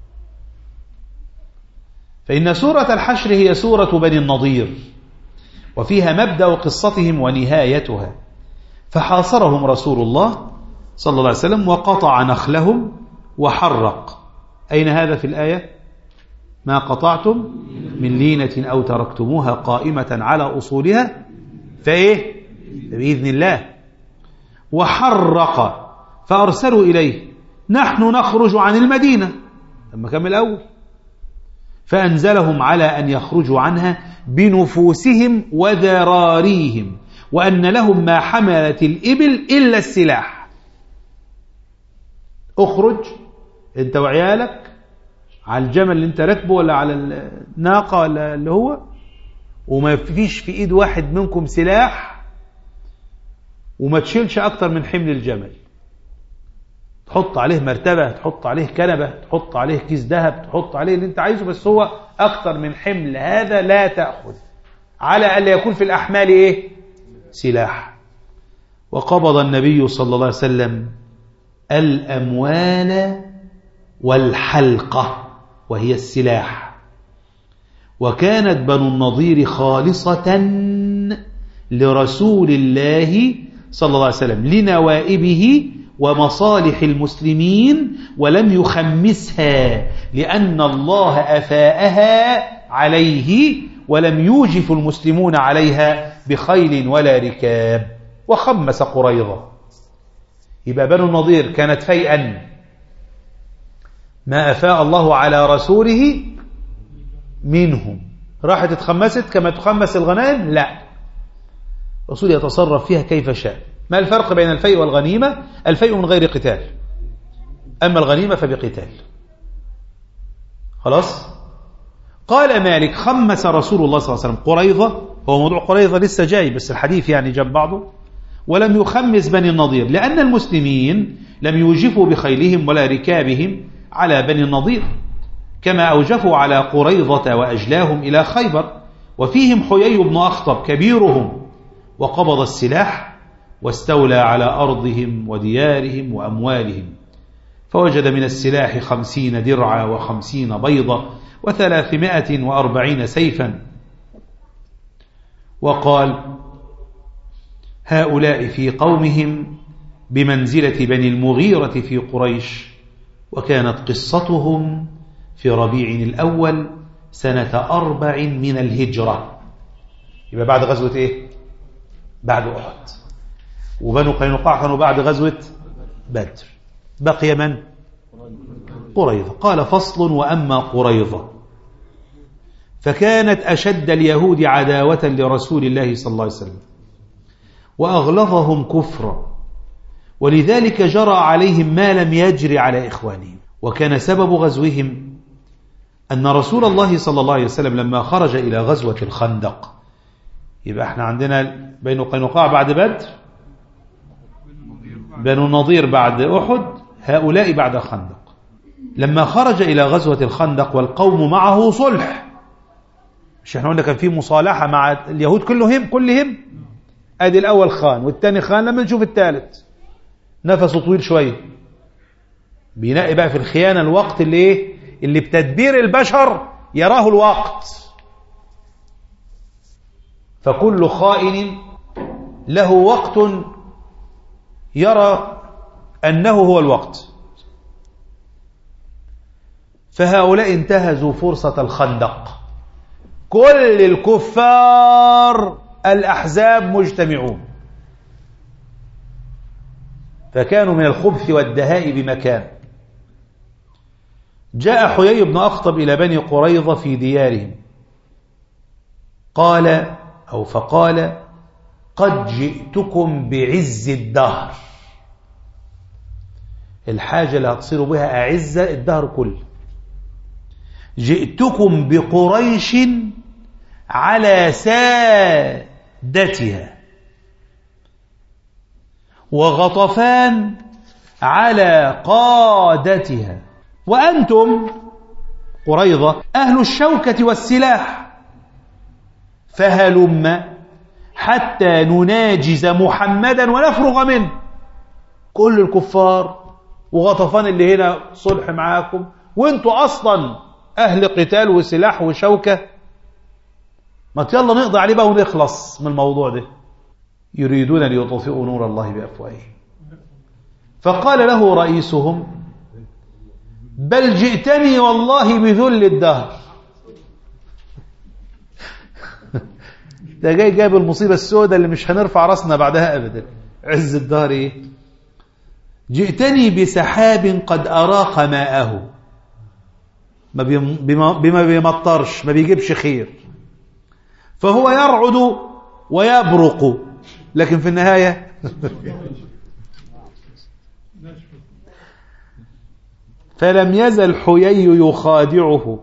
فإن سورة الحشر هي سورة بني النضير، وفيها مبدأ قصتهم ونهايتها. فحاصرهم رسول الله صلى الله عليه وسلم وقطع نخلهم وحرق. أين هذا في الآية؟ ما قطعتم من لينة أو تركتموها قائمة على أصولها فإيه؟ بإذن الله. وحرق فأرسلوا إليه نحن نخرج عن المدينة، لما كمل الأول، فأنزلهم على أن يخرجوا عنها بنفوسهم وذراريهم، وأن لهم ما حملت الإبل إلا السلاح. اخرج أنت وعيالك على الجمل اللي أنت راكبه ولا على الناقة ولا اللي هو، وما فيش في إيد واحد منكم سلاح، وما تشيلش أكتر من حمل الجمل. تحط عليه مرتبة، تحط عليه كنبة، تحط عليه كيس ذهب، تحط عليه اللي انت عايزه، بس هو أكتر من حمل هذا لا تأخذ، على ألا يكون في الأحمال إيه؟ سلاح. وقبض النبي صلى الله عليه وسلم الأموال والحلقة وهي السلاح. وكانت بنو النضير خالصة لرسول الله صلى الله عليه وسلم لنوائبه ومصالح المسلمين، ولم يخمسها لأن الله أفاءها عليه، ولم يوجف المسلمون عليها بخيل ولا ركاب. وخمس قريظة. يبقى بنو النضير كانت فيئا ما أفاء الله على رسوله منهم. راحت اتخمست كما تخمس الغنائم؟ لا، الرسول يتصرف فيها كيف شاء. ما الفرق بين الفيء والغنيمة؟ الفيء من غير قتال، أما الغنيمة فبقتال. خلاص. قال مالك خمس رسول الله صلى الله عليه وسلم قريظة، هو موضوع قريظة لسه جاي بس الحديث يعني جنب بعضه، ولم يخمس بني النضير لأن المسلمين لم يوجفوا بخيلهم ولا ركابهم على بني النضير، كما أوجفوا على قريظة وأجلاهم إلى خيبر، وفيهم حيي بن أخطب كبيرهم، وقبض السلاح واستولى على أرضهم وديارهم وأموالهم. فوجد من السلاح خمسين درعا وخمسين بيضة وثلاثمائة وأربعين سيفا. وقال هؤلاء في قومهم بمنزلة بني المغيرة في قريش. وكانت قصتهم في ربيع الأول سنة أربع من الهجرة، يبقى بعد غزوة إيه؟ بعد أحد. وبنو قينقاع كانوا بعد غزوة بدر. بقي من؟ قريظة. قال فصل وأما قريظة فكانت أشد اليهود عداوة لرسول الله صلى الله عليه وسلم وأغلظهم كفرا، ولذلك جرى عليهم ما لم يجري على إخوانهم. وكان سبب غزوهم أن رسول الله صلى الله عليه وسلم لما خرج إلى غزوة الخندق يبقى احنا عندنا بنو قينقاع بعد بدر، بنو النضير بعد أحد، هؤلاء بعد الخندق. لما خرج إلى غزوة الخندق والقوم معه صلح، مش احنا قلنا كان في مصالحة مع اليهود كلهم كلهم ادي الأول خان والثاني خان، لما نشوف الثالث نفسه طويل شوية، بينقي بقى في الخيانة الوقت اللي ايه اللي بتدبير البشر يراه الوقت. فكل خائن له وقت يرى أنه هو الوقت. فهؤلاء انتهزوا فرصة الخندق، كل الكفار الأحزاب مجتمعون، فكانوا من الخبث والدهاء بمكان. جاء حيي بن أخطب إلى بني قريظة في ديارهم، قال أو فقال: قد جئتكم بعز الدهر، الحاجة اللي هتصيروا بها أعزة الدهر كله. جئتكم بقريش على سادتها، وغطفان على قادتها، وأنتم قريظة أهل الشوكة والسلاح، فهلم حتى نناجز محمدا ونفرغ منه. كل الكفار وغطفان اللي هنا صلح معاكم، وانتوا أصلا أهل قتال وسلاح وشوكة، ما يلا نقضي عليه بقى ونخلص من الموضوع ده. يريدون ليطفئوا نور الله بأفواههم. فقال له رئيسهم: بل جئتني والله بذل الدهر. ده جاي جاب المصيبة السوداء اللي مش هنرفع راسنا بعدها أبدا. عز الدهر إيه؟ جئتني بسحاب قد أراق ماءه، ما بما بيمطرش، ما بيجيبش خير، فهو يرعد ويبرق، لكن في النهاية فلم يزل حيي يخادعه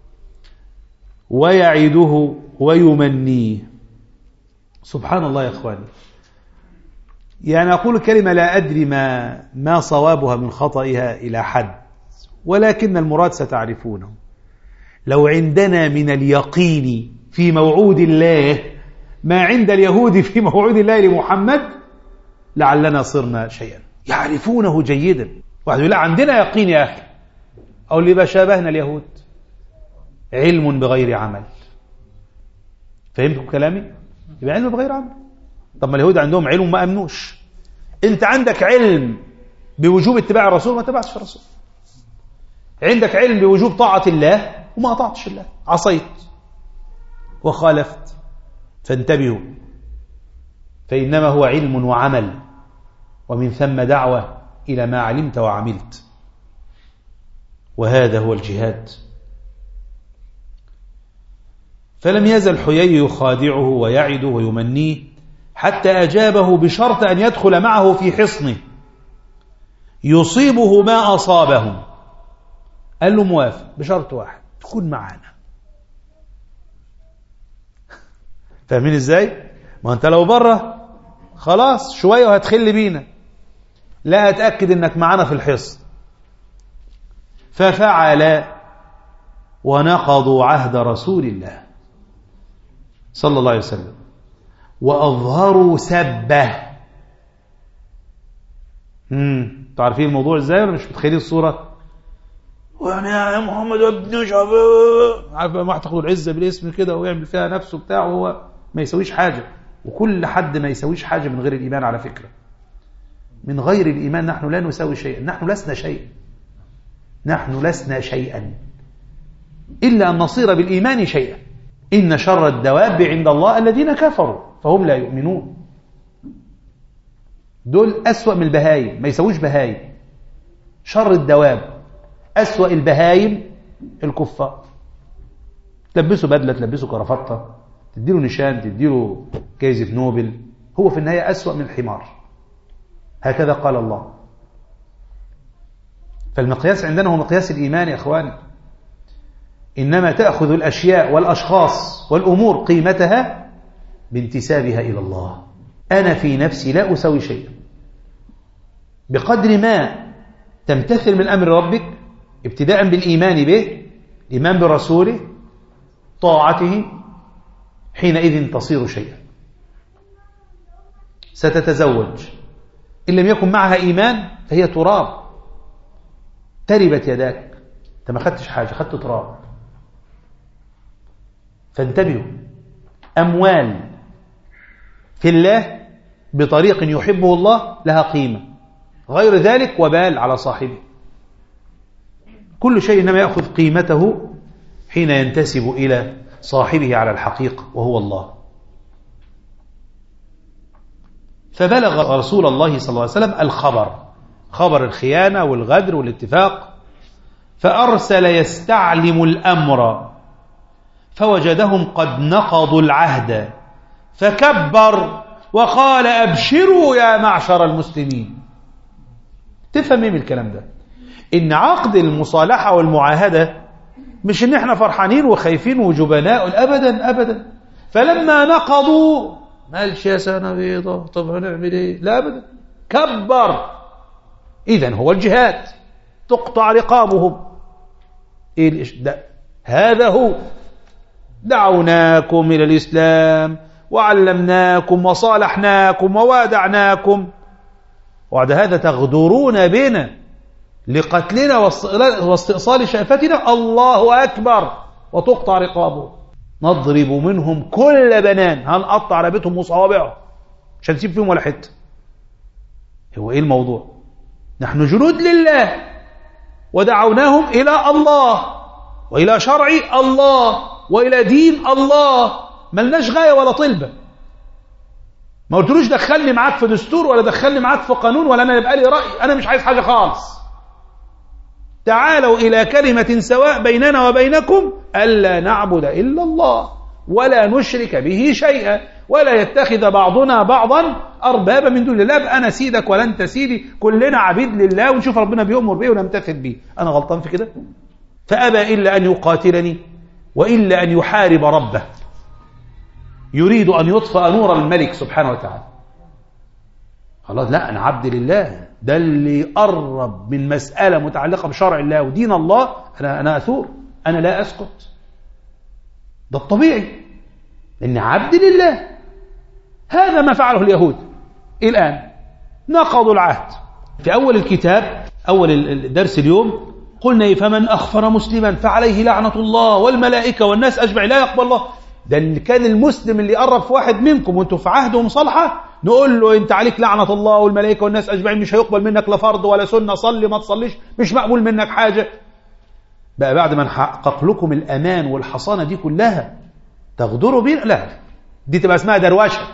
ويعده ويمنيه. سبحان الله يا اخواني، يعني أقول كلمة لا أدري ما ما صوابها من خطئها إلى حد، ولكن المراد ستعرفونه. لو عندنا من اليقين في موعود الله ما عند اليهود في موعود الله لمحمد لعلنا صرنا شيئا. يعرفونه جيدا. واحد يقول لا عندنا يقين يا أخي، أو اللي بشابهنا اليهود، علم بغير عمل. فهمتم كلامي؟ يبقى علم بغير عمل. طب ما اليهود عندهم علم ما أمنوش، أنت عندك علم بوجوب اتباع الرسول ما تبعتش الرسول، عندك علم بوجوب طاعة الله وما أطعتش الله، عصيت وخالفت. فانتبهوا، فإنما هو علم وعمل، ومن ثم دعوة إلى ما علمت وعملت، وهذا هو الجهاد. فلم يزل حيي يخادعه ويعده ويمنيه حتى أجابه بشرط أن يدخل معه في حصنه يصيبه ما أصابهم. قال له موافق بشرط واحد، تكون معانا. فاهمين ازاي؟ ما انت لو بره خلاص شوية وهتخل بينا، لا أتأكد انك معانا في الحصن. ففعل ونقضوا عهد رسول الله صلى الله عليه وسلم وأظهروا سبه. امم تعرفين الموضوع ازاي ولا مش متخيلين الصورة؟ يعني يا محمد ابن شعب، عارف ما تاخد العزة بالاسم كده ويعمل فيها نفسه بتاعه، وهو ما يسويش حاجة. وكل حد ما يسويش حاجة من غير الإيمان. على فكرة من غير الإيمان نحن لا نسوي شيئا، نحن لسنا شيئا، نحن لسنا شيئا إلا أن نصير بالإيمان شيئا. إن شر الدواب عند الله الذين كفروا فهم لا يؤمنون. دول أسوأ من البهايم، ما يسويش بهايم. شر الدواب أسوأ البهايم الكفار. تلبسوا بدلة، تلبسوا كرافتة، تديله نشان، تديله جايزة نوبل، هو في النهاية أسوأ من الحمار. هكذا قال الله. فالمقياس عندنا هو مقياس الإيمان يا أخواني. إنما تأخذ الأشياء والأشخاص والأمور قيمتها بانتسابها إلى الله. أنا في نفسي لا أسوي شيئا، بقدر ما تمتثل من أمر ربك ابتداء بالإيمان به، الإيمان برسوله، طاعته، حينئذ تصير شيئا. ستتزوج، إن لم يكن معها إيمان فهي تراب، تربت يداك، أنت ما خدتش حاجة، خدت تراب. فانتبهوا، أموال في الله بطريق يحبه الله لها قيمة، غير ذلك وبال على صاحبه. كل شيء إنما يأخذ قيمته حين ينتسب إلى صاحبه على الحقيقة وهو الله. فبلغ رسول الله صلى الله عليه وسلم الخبر، خبر الخيانة والغدر والاتفاق، فأرسل يستعلم الأمر فوجدهم قد نقضوا العهد، فكبر وقال أبشروا يا معشر المسلمين. تفهم ايه من الكلام ده؟ إن عقد المصالحة والمعاهدة مش إن احنا فرحانين وخايفين وجبناء، أبدا أبدا. فلما نقضوا مالش يا سنة بيضة، طب هنعمل ايه؟ لا أبدا، كبر. إذن هو الجهاد، تقطع رقابهم. إيه ده؟ هذا هو، دعوناكم إلى الإسلام وعلمناكم وصالحناكم ووادعناكم، وبعد هذا تغدرون بنا لقتلنا واستئصال شأفتنا. الله أكبر، وتقطع رقابهم. نضرب منهم كل بنان، هنقطع رقبتهم وصوابعهم مش هنسيب فيهم ولا حته. هو ايه الموضوع؟ نحن جنود لله ودعوناهم إلى الله وإلى شرع الله وإلى دين الله، ملناش غاية ولا طلبة. ما قلتلوش دخلني معاك في دستور ولا دخلني معاك في قانون ولا أنا يبقى لي رأي، أنا مش عايز حاجة خالص. تعالوا إلى كلمة سواء بيننا وبينكم ألا نعبد إلا الله ولا نشرك به شيئا ولا يتخذ بعضنا بعضا أربابا من دون الله. أبقى أنا سيدك ولا أنت سيدي، كلنا عبيد لله ونشوف ربنا بيأمر به ونمتثل به. أنا غلطان في كده؟ فأبى إلا أن يقاتلني وإلا أن يحارب ربه، يريد أن يطفأ نور الملك سبحانه وتعالى. خلاص، لا، أنا عبد لله. ده اللي يقرب من مسألة متعلقة بشرع الله ودين الله أنا أنا أثور، أنا لا أسكت. ده الطبيعي، لأن عبد لله. هذا ما فعله اليهود الآن، نقضوا العهد. في أول الكتاب، أول الدرس اليوم، قلنا فمن أخفر مسلما فعليه لعنة الله والملائكة والناس أجمع لا يقبل الله. ده اللي كان المسلم اللي قرب في واحد منكم وانتم في عهد ومصالحة، نقول له انت عليك لعنة الله والملائكة والناس أجمعين، مش هيقبل منك لا فرض ولا سنة، صلي ما تصليش مش مقبول منك حاجة. بقى بعد ما نحقق لكم الأمان والحصانة دي كلها تغدروا بينا؟ لا، دي تبقى اسمها دروشة،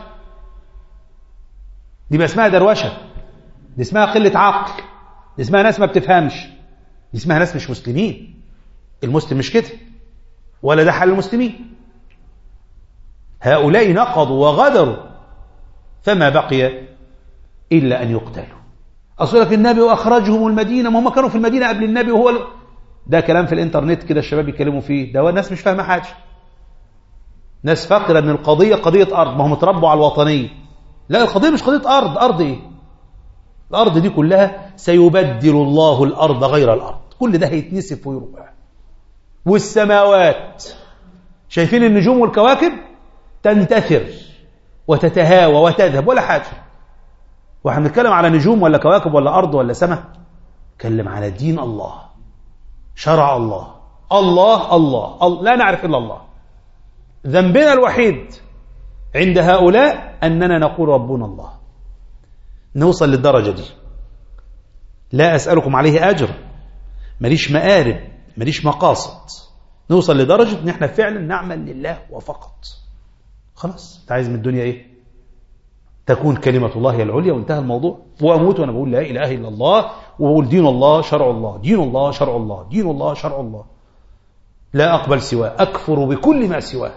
دي بقى اسمها دروشة، دي اسمها قلة عقل، دي اسمها ناس ما بتفهمش، دي اسمها ناس مش مسلمين. المسلم مش كده، ولا ده حال المسلمين. هؤلاء نقضوا وغدروا، فما بقي إلا أن يقتلوا. أصلك النبي وأخرجهم المدينة، ما هم كانوا في المدينة قبل النبي، وهو ال... ده كلام في الانترنت كده الشباب يتكلموا فيه، ده الناس مش فاهمة حاجة. ناس فاكرة أن القضية قضية أرض، ما هم اتربوا على الوطنية. لا، القضية مش قضية أرض. أرض إيه؟ الأرض دي كلها سيبدل الله الأرض غير الأرض، كل ده هيتنسف ويروح. والسماوات، شايفين النجوم والكواكب تنتثر وتتهاوى وتذهب ولا حاجة. واحنا بنتكلم على نجوم ولا كواكب ولا أرض ولا سماء، نتكلم على دين الله، شرع الله، الله الله, الله. لا نعرف إلا الله. ذنبنا الوحيد عند هؤلاء أننا نقول ربنا الله. نوصل للدرجة دي. لا أسألكم عليه أجر، ماليش مآرب، ماليش مقاصد. نوصل لدرجة أن احنا فعلا نعمل لله وفقط. خلاص، انت عايز من الدنيا ايه؟ تكون كلمة الله هي العليا وانتهى الموضوع، واموت وانا بقول لا اله الا الله، وبقول دين الله شرع الله، دين الله شرع الله، دين الله شرع الله، لا اقبل سواه، اكفر بكل ما سواه.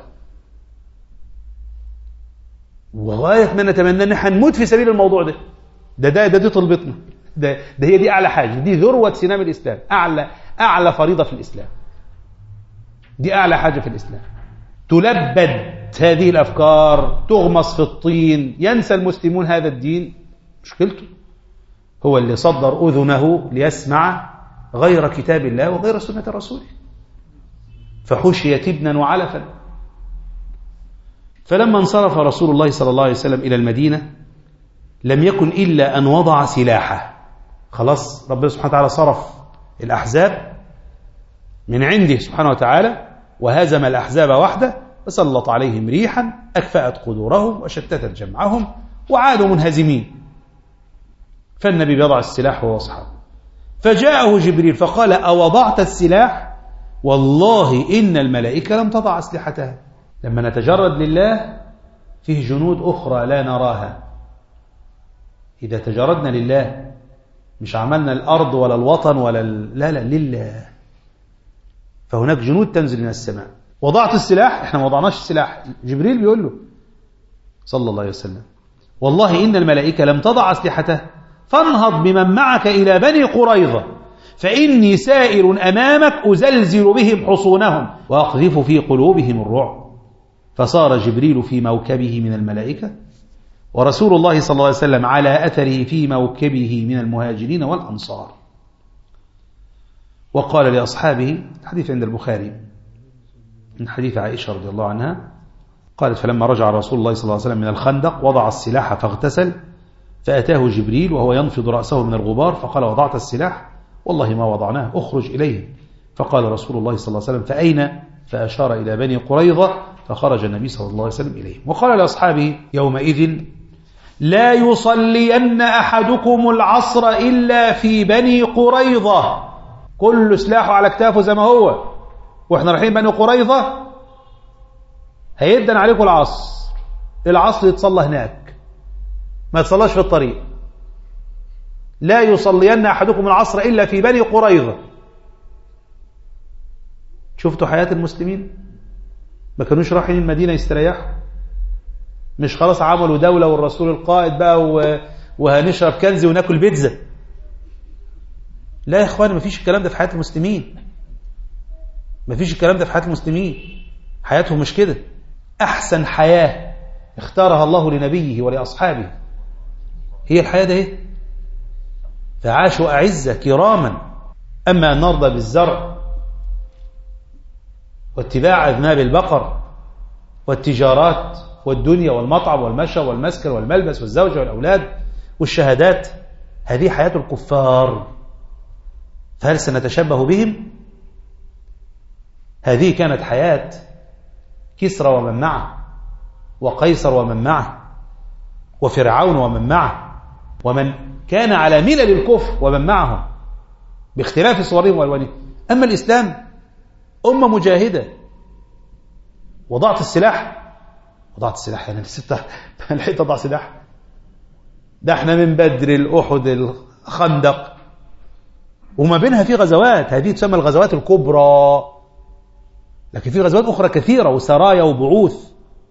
وغاية ما نتمنى ان احنا نموت في سبيل الموضوع ده. ده ده, ده دي طلبتنا، ده, ده هي دي اعلى حاجة، دي ذروة سنام الاسلام، اعلى اعلى فريضة في الاسلام، دي اعلى حاجة في الاسلام. تلبد هذه الأفكار تغمس في الطين، ينسى المسلمون هذا الدين. مشكلته هو اللي صدر أذنه ليسمع غير كتاب الله وغير سنة الرسول، فحشي تبنا وعلفا. فلما انصرف رسول الله صلى الله عليه وسلم إلى المدينة لم يكن إلا أن وضع سلاحه. خلاص ربنا سبحانه وتعالى صرف الأحزاب من عنده سبحانه وتعالى وهزم الأحزاب وحده، وسلط عليهم ريحا أكفأت قدورهم وشتتت جمعهم وعادوا منهزمين. فالنبي يضع السلاح وهو أصحابه، فجاءه جبريل فقال: أوضعت السلاح؟ والله إن الملائكة لم تضع أسلحتها. لما نتجرد لله فيه جنود أخرى لا نراها. إذا تجردنا لله مش عملنا الأرض ولا الوطن ولا ال... لا لا لله، فهناك جنود تنزل من السماء. وضعت السلاح؟ احنا ما وضعناش السلاح، جبريل بيقول له صلى الله عليه وسلم: والله إن الملائكة لم تضع أسلحتها، فانهض بمن معك إلى بني قريظة فإني سائر أمامك أزلزل بهم حصونهم وأقذف في قلوبهم الرعب. فصار جبريل في موكبه من الملائكة، ورسول الله صلى الله عليه وسلم على أثره في موكبه من المهاجرين والأنصار. وقال لأصحابه، حديث عند البخاري من حديث عائشة رضي الله عنها قالت: فلما رجع رسول الله صلى الله عليه وسلم من الخندق وضع السلاح فاغتسل، فأتاه جبريل وهو ينفض رأسه من الغبار فقال: وضعت السلاح؟ والله ما وضعناه، اخرج إليه. فقال رسول الله صلى الله عليه وسلم: فأين؟ فأشار إلى بني قريظة، فخرج النبي صلى الله عليه وسلم إليه. وقال لأصحابه يومئذ: لا يصلين أحدكم العصر إلا في بني قريظة. كل سلاحه على كتافه زي ما هو، وإحنا رايحين بني قريظة هيدن عليكم العصر. العصر يتصلى هناك، ما يتصلاش في الطريق. لا يصلين أحدكم العصر إلا في بني قريظة. شفتوا حياة المسلمين؟ ما كانوش رايحين المدينة يستريحوا؟ مش خلاص عملوا دولة والرسول القائد بقى وهنشرب كنز وناكل بيتزا؟ لا يا إخواني، ما فيش الكلام ده في حياة المسلمين. ما فيش الكلام ده في حياة المسلمين. حياتهم مش كده. أحسن حياة اختارها الله لنبيه ولأصحابه هي الحياة ده، فعاشوا أعزة كراما. أما أن نرضى بالزرع واتباع أذناب البقر والتجارات والدنيا والمطعم والمشى والمسكن والملبس والزوجة والأولاد والشهادات، هذه حياة الكفار، فهل سنتشبه بهم؟ هذه كانت حياة كسرى ومن معه، وقيصر ومن معه، وفرعون ومن معه، ومن كان على ملل الكفر ومن معهم باختلاف صورهم والوانهم. أما الإسلام أمة مجاهدة. وضعت السلاح؟ وضعت السلاح يعني لسه لحقت أضع سلاح؟ ده احنا من بدر الأحد الخندق وما بينها في غزوات، هذه تسمى الغزوات الكبرى، لكن في غزوات أخرى كثيرة وسرايا وبعوث.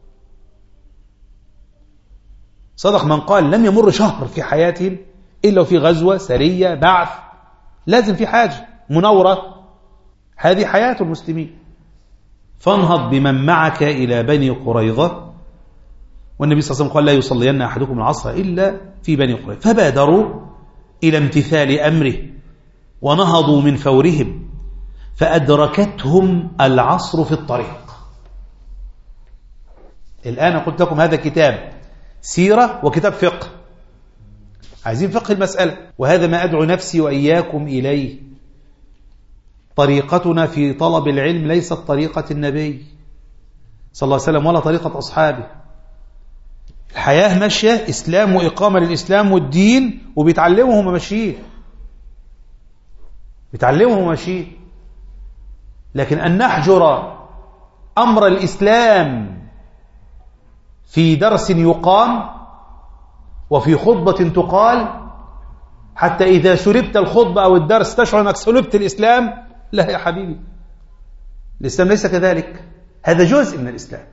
صدق من قال: لم يمر شهر في حياتهم إلا في غزوة، سرية، بعث، لازم في حاجة منورة. هذه حياة المسلمين. فانهض بمن معك إلى بني قريظة، والنبي صلى الله عليه وسلم قال: لا يصلين أحدكم العصر إلا في بني قريظة. فبادروا إلى امتثال أمره ونهضوا من فورهم، فأدركتهم العصر في الطريق. الآن قلت لكم هذا كتاب سيرة وكتاب فقه، عايزين فقه المسألة، وهذا ما أدعو نفسي وإياكم إليه. طريقتنا في طلب العلم ليست طريقة النبي صلى الله عليه وسلم ولا طريقة أصحابه. الحياة ماشية إسلام وإقامة للإسلام والدين، وبيتعلموا هم ماشيين، بيتعلموا هم ماشيين. لكن أن نحجر أمر الإسلام في درس يقام وفي خطبة تقال حتى إذا سلبت الخطبة أو الدرس تشعر أنك سلبت الإسلام، لا يا حبيبي، الإسلام ليس كذلك. هذا جزء من الإسلام.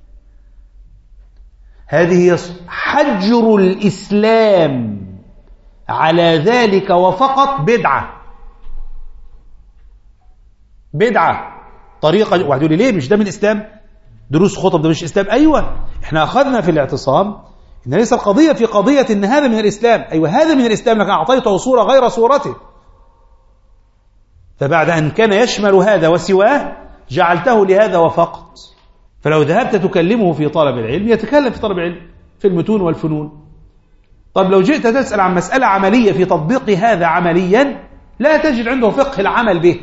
هذه حجر الإسلام على ذلك وفقط بدعة. بدعة طريقة. واحد يقول لي: ليه مش ده من الإسلام؟ دروس خطب ده مش إسلام. أيوة احنا أخذنا في الاعتصام إن ليس القضية في قضية إن هذا من الإسلام، أيوة هذا من الإسلام، لكن أعطيته صورة غير صورته، فبعد أن كان يشمل هذا وسواه جعلته لهذا وفقط. فلو ذهبت تكلمه في طلب العلم يتكلم في طلب العلم في المتون والفنون. طب لو جئت تسأل عن مسألة عملية في تطبيق هذا عمليا لا تجد عنده فقه العمل به،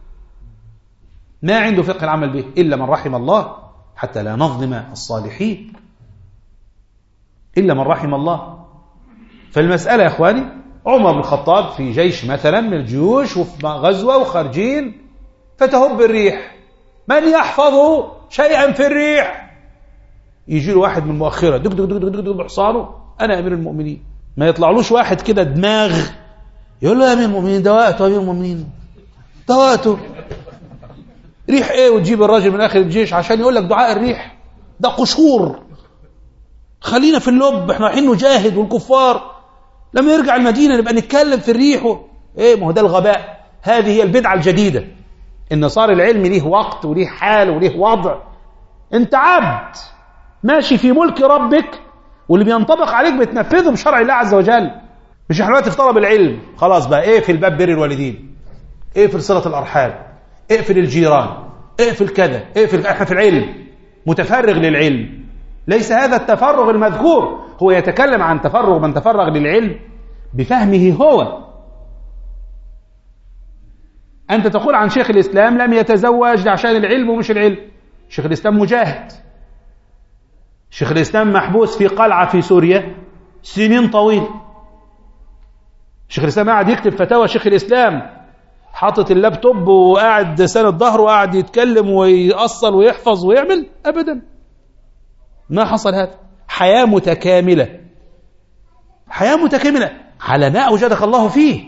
ما عنده فقه العمل به إلا من رحم الله، حتى لا نظلم الصالحين، إلا من رحم الله. فالمسألة يا إخواني، عمر بن الخطاب في جيش مثلا من الجيوش وفي غزوة وخارجين فتهب الريح، من يحفظ شيئا في الريح؟ يجي له واحد من مؤخرة دق دق دق دق دق بحصانه، أنا أمير المؤمنين. ما يطلعلوش واحد كده دماغ يقول له يا أمير المؤمنين ده وقته، أمير المؤمنين ده وقته ريح إيه؟ وتجيب الراجل من آخر الجيش عشان يقول لك دعاء الريح ده قشور، خلينا في اللب، احنا رايحين نجاهد والكفار، لما يرجع المدينة نبقى نتكلم في الريح. ايه؟ ما هو ده الغباء، هذه هي البدعة الجديدة، ان صار العلم ليه وقت وليه حال وليه وضع. انت عبد ماشي في ملك ربك، واللي بينطبق عليك بتنفذه بشرع الله عز وجل. مش احنا دلوقتي في طلب العلم خلاص بقى ايه في الباب بر الوالدين، ايه في صلة الارحام، اقفل الجيران، اقفل كذا، اقفل. احنا في العلم متفرغ للعلم. ليس هذا التفرغ المذكور، هو يتكلم عن تفرغ من تفرغ للعلم بفهمه هو. أنت تقول عن شيخ الإسلام لم يتزوج عشان العلم ومش العلم. شيخ الإسلام مجاهد، شيخ الإسلام محبوس في قلعة في سوريا سنين طويل. شيخ الإسلام قاعد يكتب فتاوى شيخ الإسلام، حاطط اللابتوب وقاعد ساند ظهره وقاعد يتكلم ويأصل ويحفظ ويعمل؟ أبدا، ما حصل هذا. حياة متكاملة، حياة متكاملة على ما أوجدك الله فيه،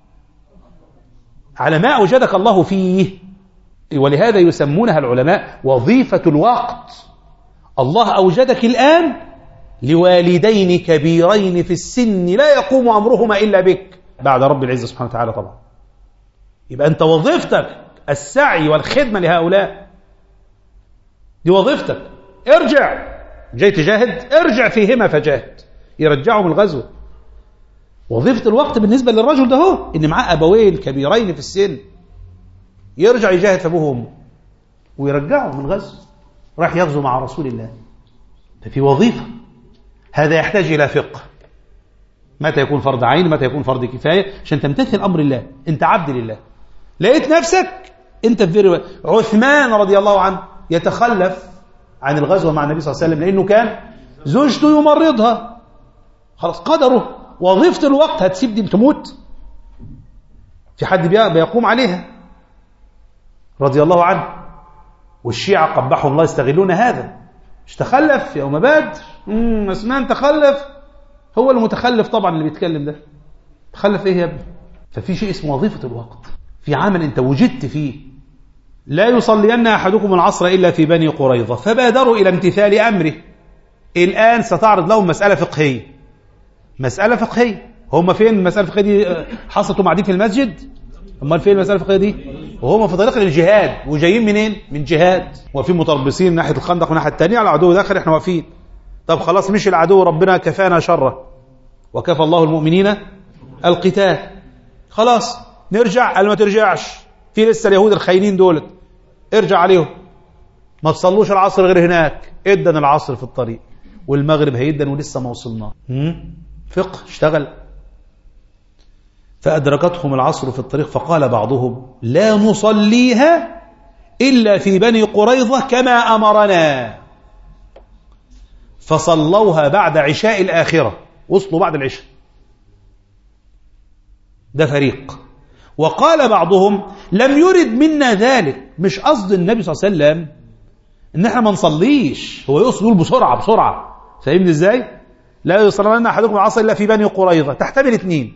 على ما أوجدك الله فيه. ولهذا يسمونها العلماء وظيفة الوقت. الله أوجدك الآن لوالدين كبيرين في السن لا يقوم أمرهما إلا بك بعد رب العزة سبحانه وتعالى طبعا. يبقى أنت وظيفتك السعي والخدمة لهؤلاء، دي وظيفتك. ارجع، جاي تجاهد ارجع فيهما فجاهد، يرجعهم الغزو. وظيفة الوقت بالنسبة للرجل ده هو إن معاه أبوين كبيرين في السن، يرجع يجاهد في أبوه وأمه ويرجعه من غزو، راح يغزو مع رسول الله. ففي وظيفة، هذا يحتاج إلى فقه. متى يكون فرض عين، متى يكون فرض كفاية، عشان تمتثل أمر الله. أنت عبد لله، لقيت نفسك أنت في عثمان رضي الله عنه يتخلف عن الغزوة مع النبي صلى الله عليه وسلم لأنه كان زوجته يمرضها، خلاص قدره. وظيفة الوقت هتسيب دي تموت؟ في حد بيقوم عليها رضي الله عنه. والشيعة قبحهم الله يستغلون هذا، مش تخلف يوم بدر، امم عثمان تخلف، هو المتخلف طبعا اللي بيتكلم ده، تخلف ايه يا ابني؟ ففي شيء اسمه وظيفة الوقت، في عمل انت وجدت فيه. لا يصلين أحدكم العصر إلا في بني قريظة فبادروا إلى امتثال أمره. الآن ستعرض لهم مسألة فقهية، مسألة فقهية. هم فين المسألة الفقهية دي؟ حصلتهم قاعدين في المسجد؟ امال فين المسألة الفقهية دي؟ وهم في طريق للجهاد، وجايين منين؟ من جهاد، وفي متربصين ناحية الخندق والناحية الثانية على العدو داخل، احنا واقفين. طب خلاص مش العدو، ربنا كفانا شره وكفى الله المؤمنين القتال، خلاص نرجع. قال ما ترجعش، في لسه اليهود الخاينين دولت، ارجع عليهم، ما تصلوش العصر غير هناك. ادن العصر في الطريق والمغرب هيدن ولسه ما وصلنا. فقه اشتغل. فأدركتهم العصر في الطريق فقال بعضهم لا نصليها إلا في بني قريظة كما أمرنا، فصلوها بعد عشاء الآخرة، وصلوا بعد العشاء. ده فريق. وقال بعضهم لم يرد منا ذلك، مش قصد النبي صلى الله عليه وسلم ان احنا ما نصليش، هو يقصد يقول بسرعة بسرعة. فاهمني ازاي؟ لا يصلين أحدكم العصر إلا في بني قريظة، تحتمل اثنين.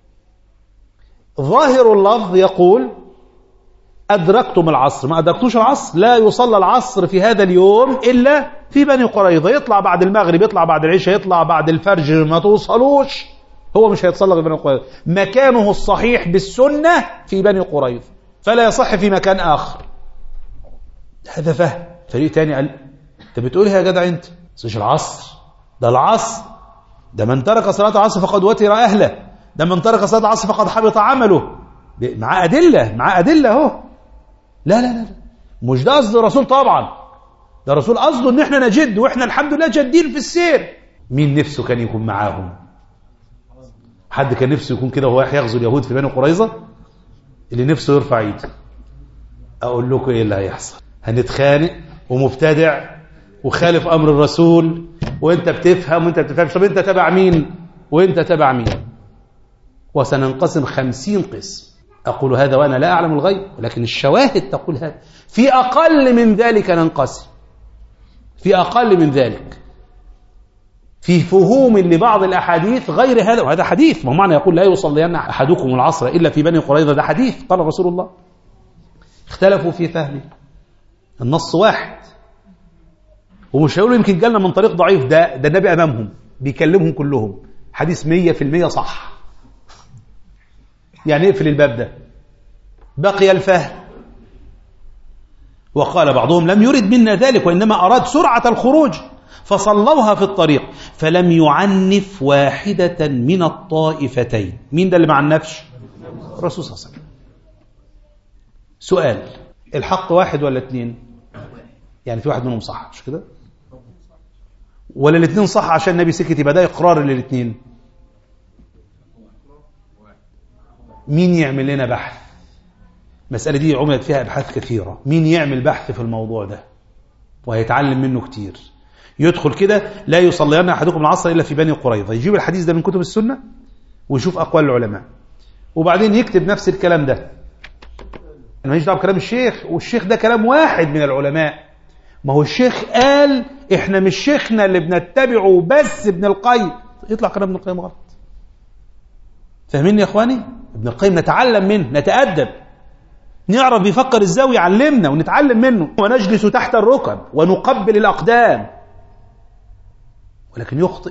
ظاهر اللفظ يقول أدركتم العصر، ما أدركتوش العصر، لا يصلى العصر في هذا اليوم إلا في بني قريظة، يطلع بعد المغرب، يطلع بعد العشاء، يطلع بعد الفجر، ما توصلوش، هو مش هيتصلى في بني قريظة. مكانه الصحيح بالسنة في بني قريظة، فلا يصح في مكان آخر. هذا فهم. فريق تاني قال انت بتقولها يا جدع انت، مش العصر ده، العصر ده من ترك صلاة العصر فقد وتر أهله، ده من ترك صلاة العصر فقد حبط عمله. مع أدلة، مع أدلة اهو. لا لا لا مش ده قصد الرسول طبعا، ده الرسول قصده ان احنا نجد، واحنا الحمد لله جادين في السير. مين نفسه كان يكون معاهم؟ حد كان نفسه يكون كده وهو يغزو اليهود في بني قريظة؟ اللي نفسه يرفع ايده. اقول لكم ايه اللي هيحصل، هنتخانق ومبتدع وخالف امر الرسول، وانت بتفهم وانت بتفهمش. طب انت تبع مين وانت تبع مين؟ وسننقسم خمسين قسم. اقول هذا وانا لا اعلم الغيب، ولكن الشواهد تقول هذا. في اقل من ذلك ننقسم، في اقل من ذلك، في فهوم لبعض الاحاديث غير هذا. وهذا حديث، ما هو معنى يقول لا يصلين احدكم العصر الا في بني قريظة، ده حديث قال رسول الله. اختلفوا في فهمه، النص واحد، ومش هيقولوا يمكن جالنا من طريق ضعيف، ده ده النبي امامهم بيكلمهم كلهم، حديث مية في المية صح. يعني اقفل الباب ده، بقي الفهم. وقال بعضهم لم يرد منا ذلك، وإنما أراد سرعة الخروج فصلوها في الطريق فلم يعنف واحدة من الطائفتين. مين ده اللي ما عنفش؟ الرسول صلى الله عليه وسلم. سؤال، الحق واحد ولا اثنين؟ يعني في واحد منهم صح مش كده؟ ولا الاثنين صح عشان النبي سكت يبقى ده إقرار للاثنين؟ مين يعمل لنا بحث؟ المسألة دي عملت فيها أبحاث كثيرة. مين يعمل بحث في الموضوع ده وهيتعلم منه كتير؟ يدخل كده لا يصلين أحدكم العصر إلا في بني قريظة، يجيب الحديث ده من كتب السنة ويشوف أقوال العلماء، وبعدين يكتب نفس الكلام ده. أنا ماليش دعوة بكلام الشيخ، والشيخ ده كلام واحد من العلماء. ما هو الشيخ قال إحنا مش شيخنا اللي بنتبعه بس ابن القيم، يطلع كلام ابن القيم غلط. فاهمين يا إخواني؟ ابن القيم نتعلم منه، نتأدب، نعرف بيفكر ازاي ويعلمنا ونتعلم منه، ونجلس تحت الركب ونقبل الأقدام، ولكن يخطئ.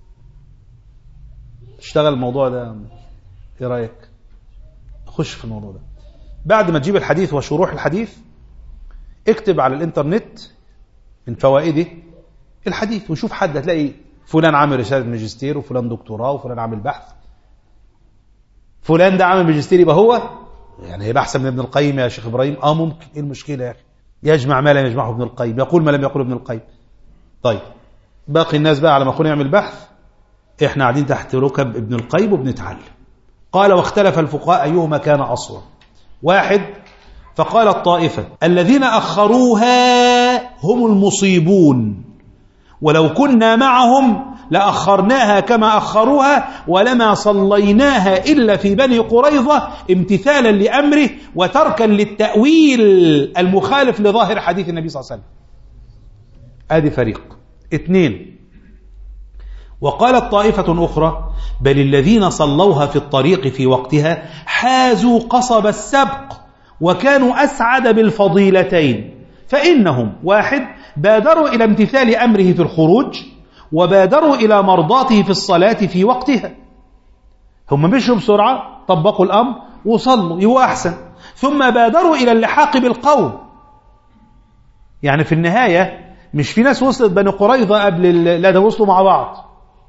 اشتغل الموضوع ده، ايه رأيك؟ خش في الموضوع ده. بعد ما تجيب الحديث وشروح الحديث، اكتب على الانترنت من فوائده الحديث وشوف حد، هتلاقي فلان عامل رسالة ماجستير، وفلان دكتوراه، وفلان عامل بحث. فلان ده عامل ماجستير يبقى هو يعني هيبقى احسن من ابن القيم يا شيخ ابراهيم؟ اه ممكن. ايه المشكله يا اخي؟ يجمع ما لم يجمعه ابن القيم، يقول ما لم يقول ابن القيم. طيب باقي الناس بقى على ما يكون يعمل بحث، احنا قاعدين تحت ركب ابن القيم وبنتعلم. قال واختلف الفقهاء ايهما كان اصوب. واحد، فقال الطائفه الذين اخروها هم المصيبون، ولو كنا معهم لأخرناها كما أخروها، ولما صليناها إلا في بني قريظة امتثالا لأمره وتركا للتأويل المخالف لظاهر حديث النبي صلى الله عليه وسلم. هذه فريق. اثنين، وقالت طائفة أخرى بل الذين صلوها في الطريق في وقتها حازوا قصب السبق وكانوا أسعد بالفضيلتين، فإنهم واحد بادروا إلى امتثال أمره في الخروج، وبادروا إلى مرضاته في الصلاة في وقتها. هم مشوا بسرعة، طبقوا الأمر وصلوا، يبقوا أحسن. ثم بادروا إلى اللحاق بالقوم، يعني في النهاية مش في ناس وصلت بني قريظة قبل، لا ده وصلوا مع بعض،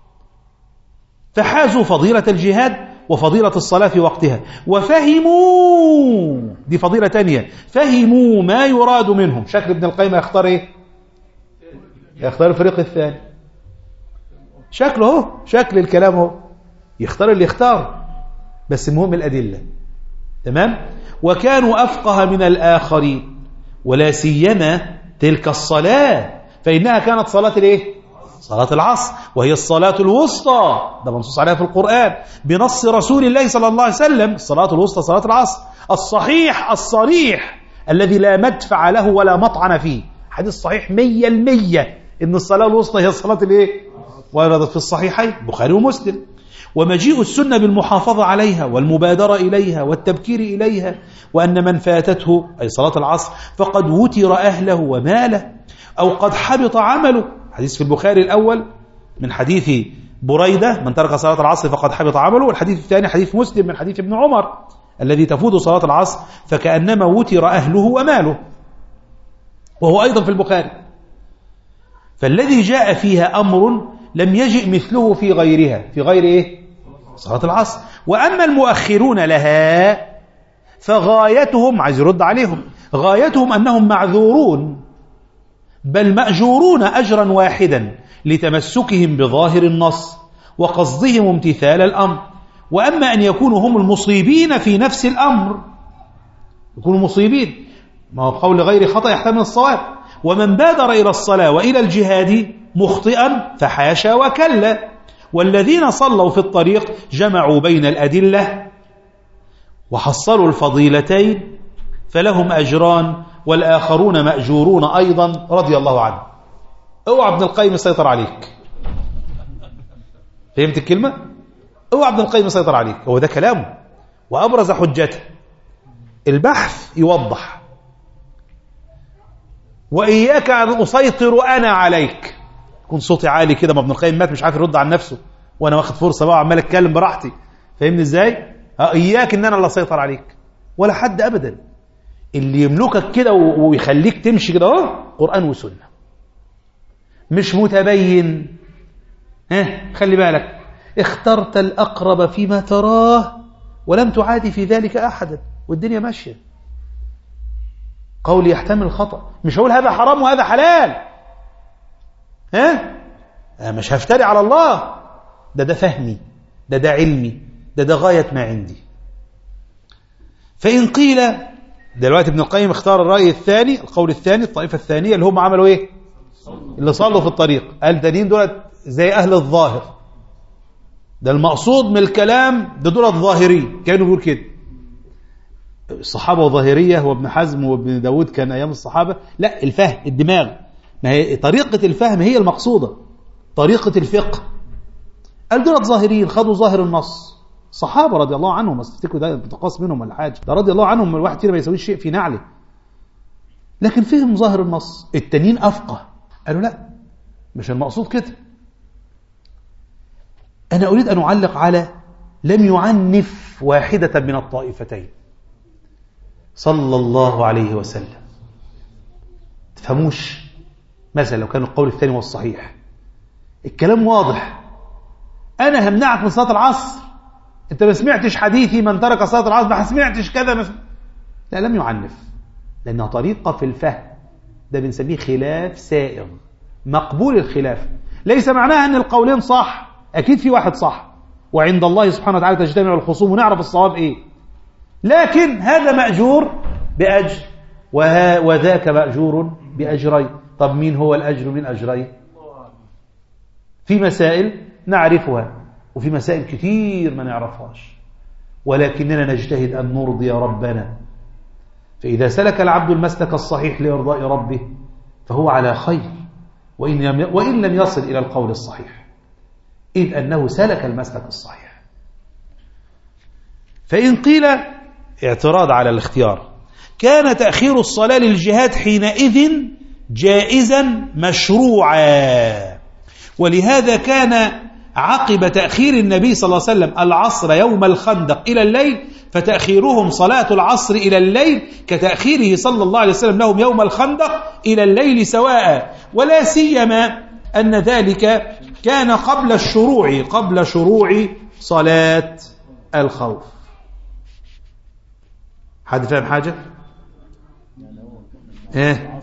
فحازوا فضيلة الجهاد وفضيلة الصلاة في وقتها، وفهموا، دي فضيلة تانية، فهموا ما يراد منهم. شكل ابن القيم يختار ايه؟ يختار الفريق الثاني. شكله هو، شكل الكلام هو، يختار اللي يختار، بس المهم الأدلة. تمام؟ وكانوا أفقه من الآخرين، ولا سيما تلك الصلاة، فإنها كانت صلاة الايه؟ صلاة العصر، وهي الصلاة الوسطى، ده منصوص عليها في القرآن بنص رسول الله صلى الله عليه وسلم. الصلاة الوسطى صلاة العصر، الصحيح الصريح الذي لا مدفع له ولا مطعن فيه، حديث صحيح مية المية إن الصلاة الوسطى هي الصلاة الايه؟ وردت في الصحيحين بخاري ومسلم. ومجيء السنة بالمحافظة عليها والمبادرة إليها والتبكير إليها، وأن من فاتته أي صلاة العصر فقد وتر أهله وماله أو قد حبط عمله. حديث في البخاري الأول من حديث بريدة من ترك صلاة العصر فقد حبط عمله، والحديث الثاني حديث مسلم من حديث ابن عمر الذي تفوت صلاة العصر فكأنما وتر أهله وماله، وهو أيضا في البخاري. فالذي جاء فيها أمر لم يجئ مثله في غيرها، في غير إيه؟ صلاة العصر. وأما المؤخرون لها فغايتهم، عايز يرد عليهم، غايتهم أنهم معذورون بل مأجورون أجرا واحدا لتمسكهم بظاهر النص وقصدهم امتثال الأمر. وأما أن يكونوا هم المصيبين في نفس الأمر، يكونوا مصيبين، ما هو قول غير خطأ يحتمل الصواب. ومن بادر إلى الصلاة وإلى الجهاد مخطئا فحاشا وكلا. والذين صلوا في الطريق جمعوا بين الأدلة وحصلوا الفضيلتين فلهم أجران والآخرون مأجورون أيضا رضي الله عنه. اوعى ابن القيم يسيطر عليك. فهمت الكلمة؟ اوعى ابن القيم يسيطر عليك، هو ده كلامه وأبرز حجته. البحث يوضح. وإياك أن أسيطر أنا عليك. يكون صوتي عالي كده، ما ابن القيم مات مش عارف يرد عن نفسه وأنا واخد فرصة بقى وعمال أتكلم براحتي. فهمني إزاي؟ إياك إن أنا اللي أسيطر عليك ولا حد أبدا. اللي يملكك كده ويخليك تمشي كده اهو قرآن وسنة، مش متبين. ها خلي بالك، اخترت الأقرب فيما تراه ولم تعادي في ذلك أحدا والدنيا ماشية. قولي يحتمل الخطأ، مش هقول هذا حرام وهذا حلال، ها مش هفتري على الله، ده ده فهمي، ده ده علمي، ده ده غاية ما عندي. فإن قيل، دلوقتي ابن القيم اختار الرأي الثاني، القول الثاني، الطائفة الثانية اللي هم عملوا ايه؟ اللي صلوا في الطريق. قال دانين دول زي أهل الظاهر، ده المقصود من الكلام، ده دول الظاهري، كانوا بيقول كده الصحابة وظاهرية، وابن حزم وابن داود كان أيام الصحابة. لا، الفهم، الدماغ، ما هي طريقة الفهم هي المقصودة، طريقة الفقه. قال دول ظاهريين خدوا ظاهر النص، صحابة رضي الله عنهم، ما تفتكروا ده بتقاس منهم ولا حاجة، ده رضي الله عنهم، الواحد فينا ما يسويش شيء في نعله، لكن فهم ظاهر النص. التانيين أفقه، قالوا لا مش المقصود كده. أنا أريد أن أعلق على لم يعنف واحدة من الطائفتين صلى الله عليه وسلم. تفهموش؟ مثلا لو كان القول الثاني والصحيح الكلام واضح، أنا همنعك من صلاة العصر، أنت ما سمعتش حديثي من ترك صلاة العصر، ما سمعتش كذا ما سمعتش. لا، لم يعنف، لأنها طريقة في الفهم، ده بنسميه خلاف سائغ مقبول الخلاف. ليس معناها أن القولين صح، أكيد في واحد صح، وعند الله سبحانه وتعالى تجتمع الخصوم ونعرف الصواب إيه، لكن هذا مأجور بأجر وها وذاك مأجور بأجرين. طب مين هو الأجر من أجرين؟ في مسائل نعرفها وفي مسائل كتير ما نعرفهاش، ولكننا نجتهد أن نرضي ربنا. فإذا سلك العبد المسلك الصحيح لإرضاء ربه فهو على خير، وإن لم وإن لم يصل إلى القول الصحيح، إذ أنه سلك المسلك الصحيح. فإن قيل، اعتراض على الاختيار، كان تأخير الصلاة للجهاد حينئذ جائزا مشروعا، ولهذا كان عقب تأخير النبي صلى الله عليه وسلم العصر يوم الخندق إلى الليل، فتأخيرهم صلاة العصر إلى الليل كتأخيره صلى الله عليه وسلم لهم يوم الخندق إلى الليل سواء، ولا سيما أن ذلك كان قبل الشروع قبل شروع صلاة الخوف. حد فاهم حاجة؟ ايه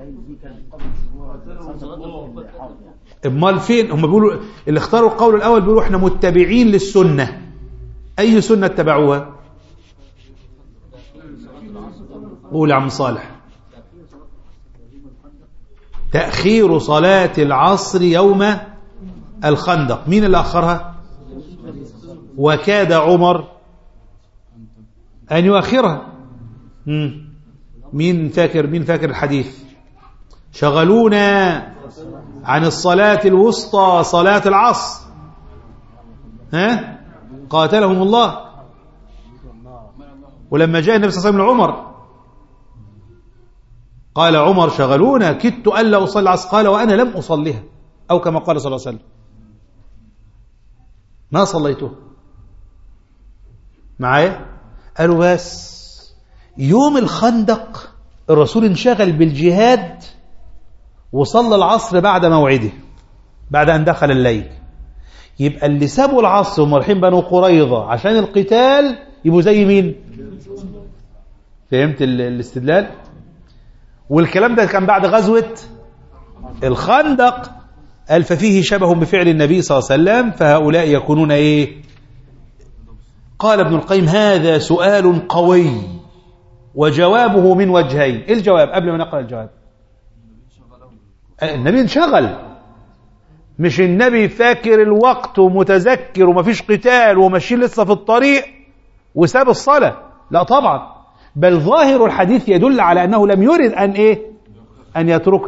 امال فين هم بيقولوا اللي اختاروا القول الاول؟ بيقولوا احنا متبعين للسنة. اي سنة اتبعوها؟ قول يا عم صالح. تأخير صلاة العصر يوم الخندق. مين اللي أخرها؟ وكاد عمر أن يؤخرها. مين فاكر مين فاكر الحديث؟ شغلونا عن الصلاة الوسطى صلاة العصر، ها قاتلهم الله. ولما جاء النبي صلى الله عليه وسلم لعمر قال عمر شغلونا كدت ألا أصلي العصر، قال وأنا لم أصليها، أو كما قال صلى الله عليه وسلم ما صليته معايا. قالوا بس يوم الخندق الرسول انشغل بالجهاد وصلى العصر بعد موعده بعد أن دخل الليل، يبقى اللي سابوا العصر وهم رايحين بنو قريظة عشان القتال يبقوا زي مين؟ فهمت الاستدلال؟ والكلام ده كان بعد غزوة الخندق، قال ففيه شبه بفعل النبي صلى الله عليه وسلم فهؤلاء يكونون ايه؟ قال ابن القيم هذا سؤال قوي وجوابه من وجهين. ايه الجواب قبل ما نقرأ الجواب؟ النبي انشغل، مش النبي فاكر الوقت ومتذكر ومفيش قتال وماشيين لسه في الطريق وساب الصلاة، لا طبعا، بل ظاهر الحديث يدل على أنه لم يرد أن إيه؟ أن يتركه.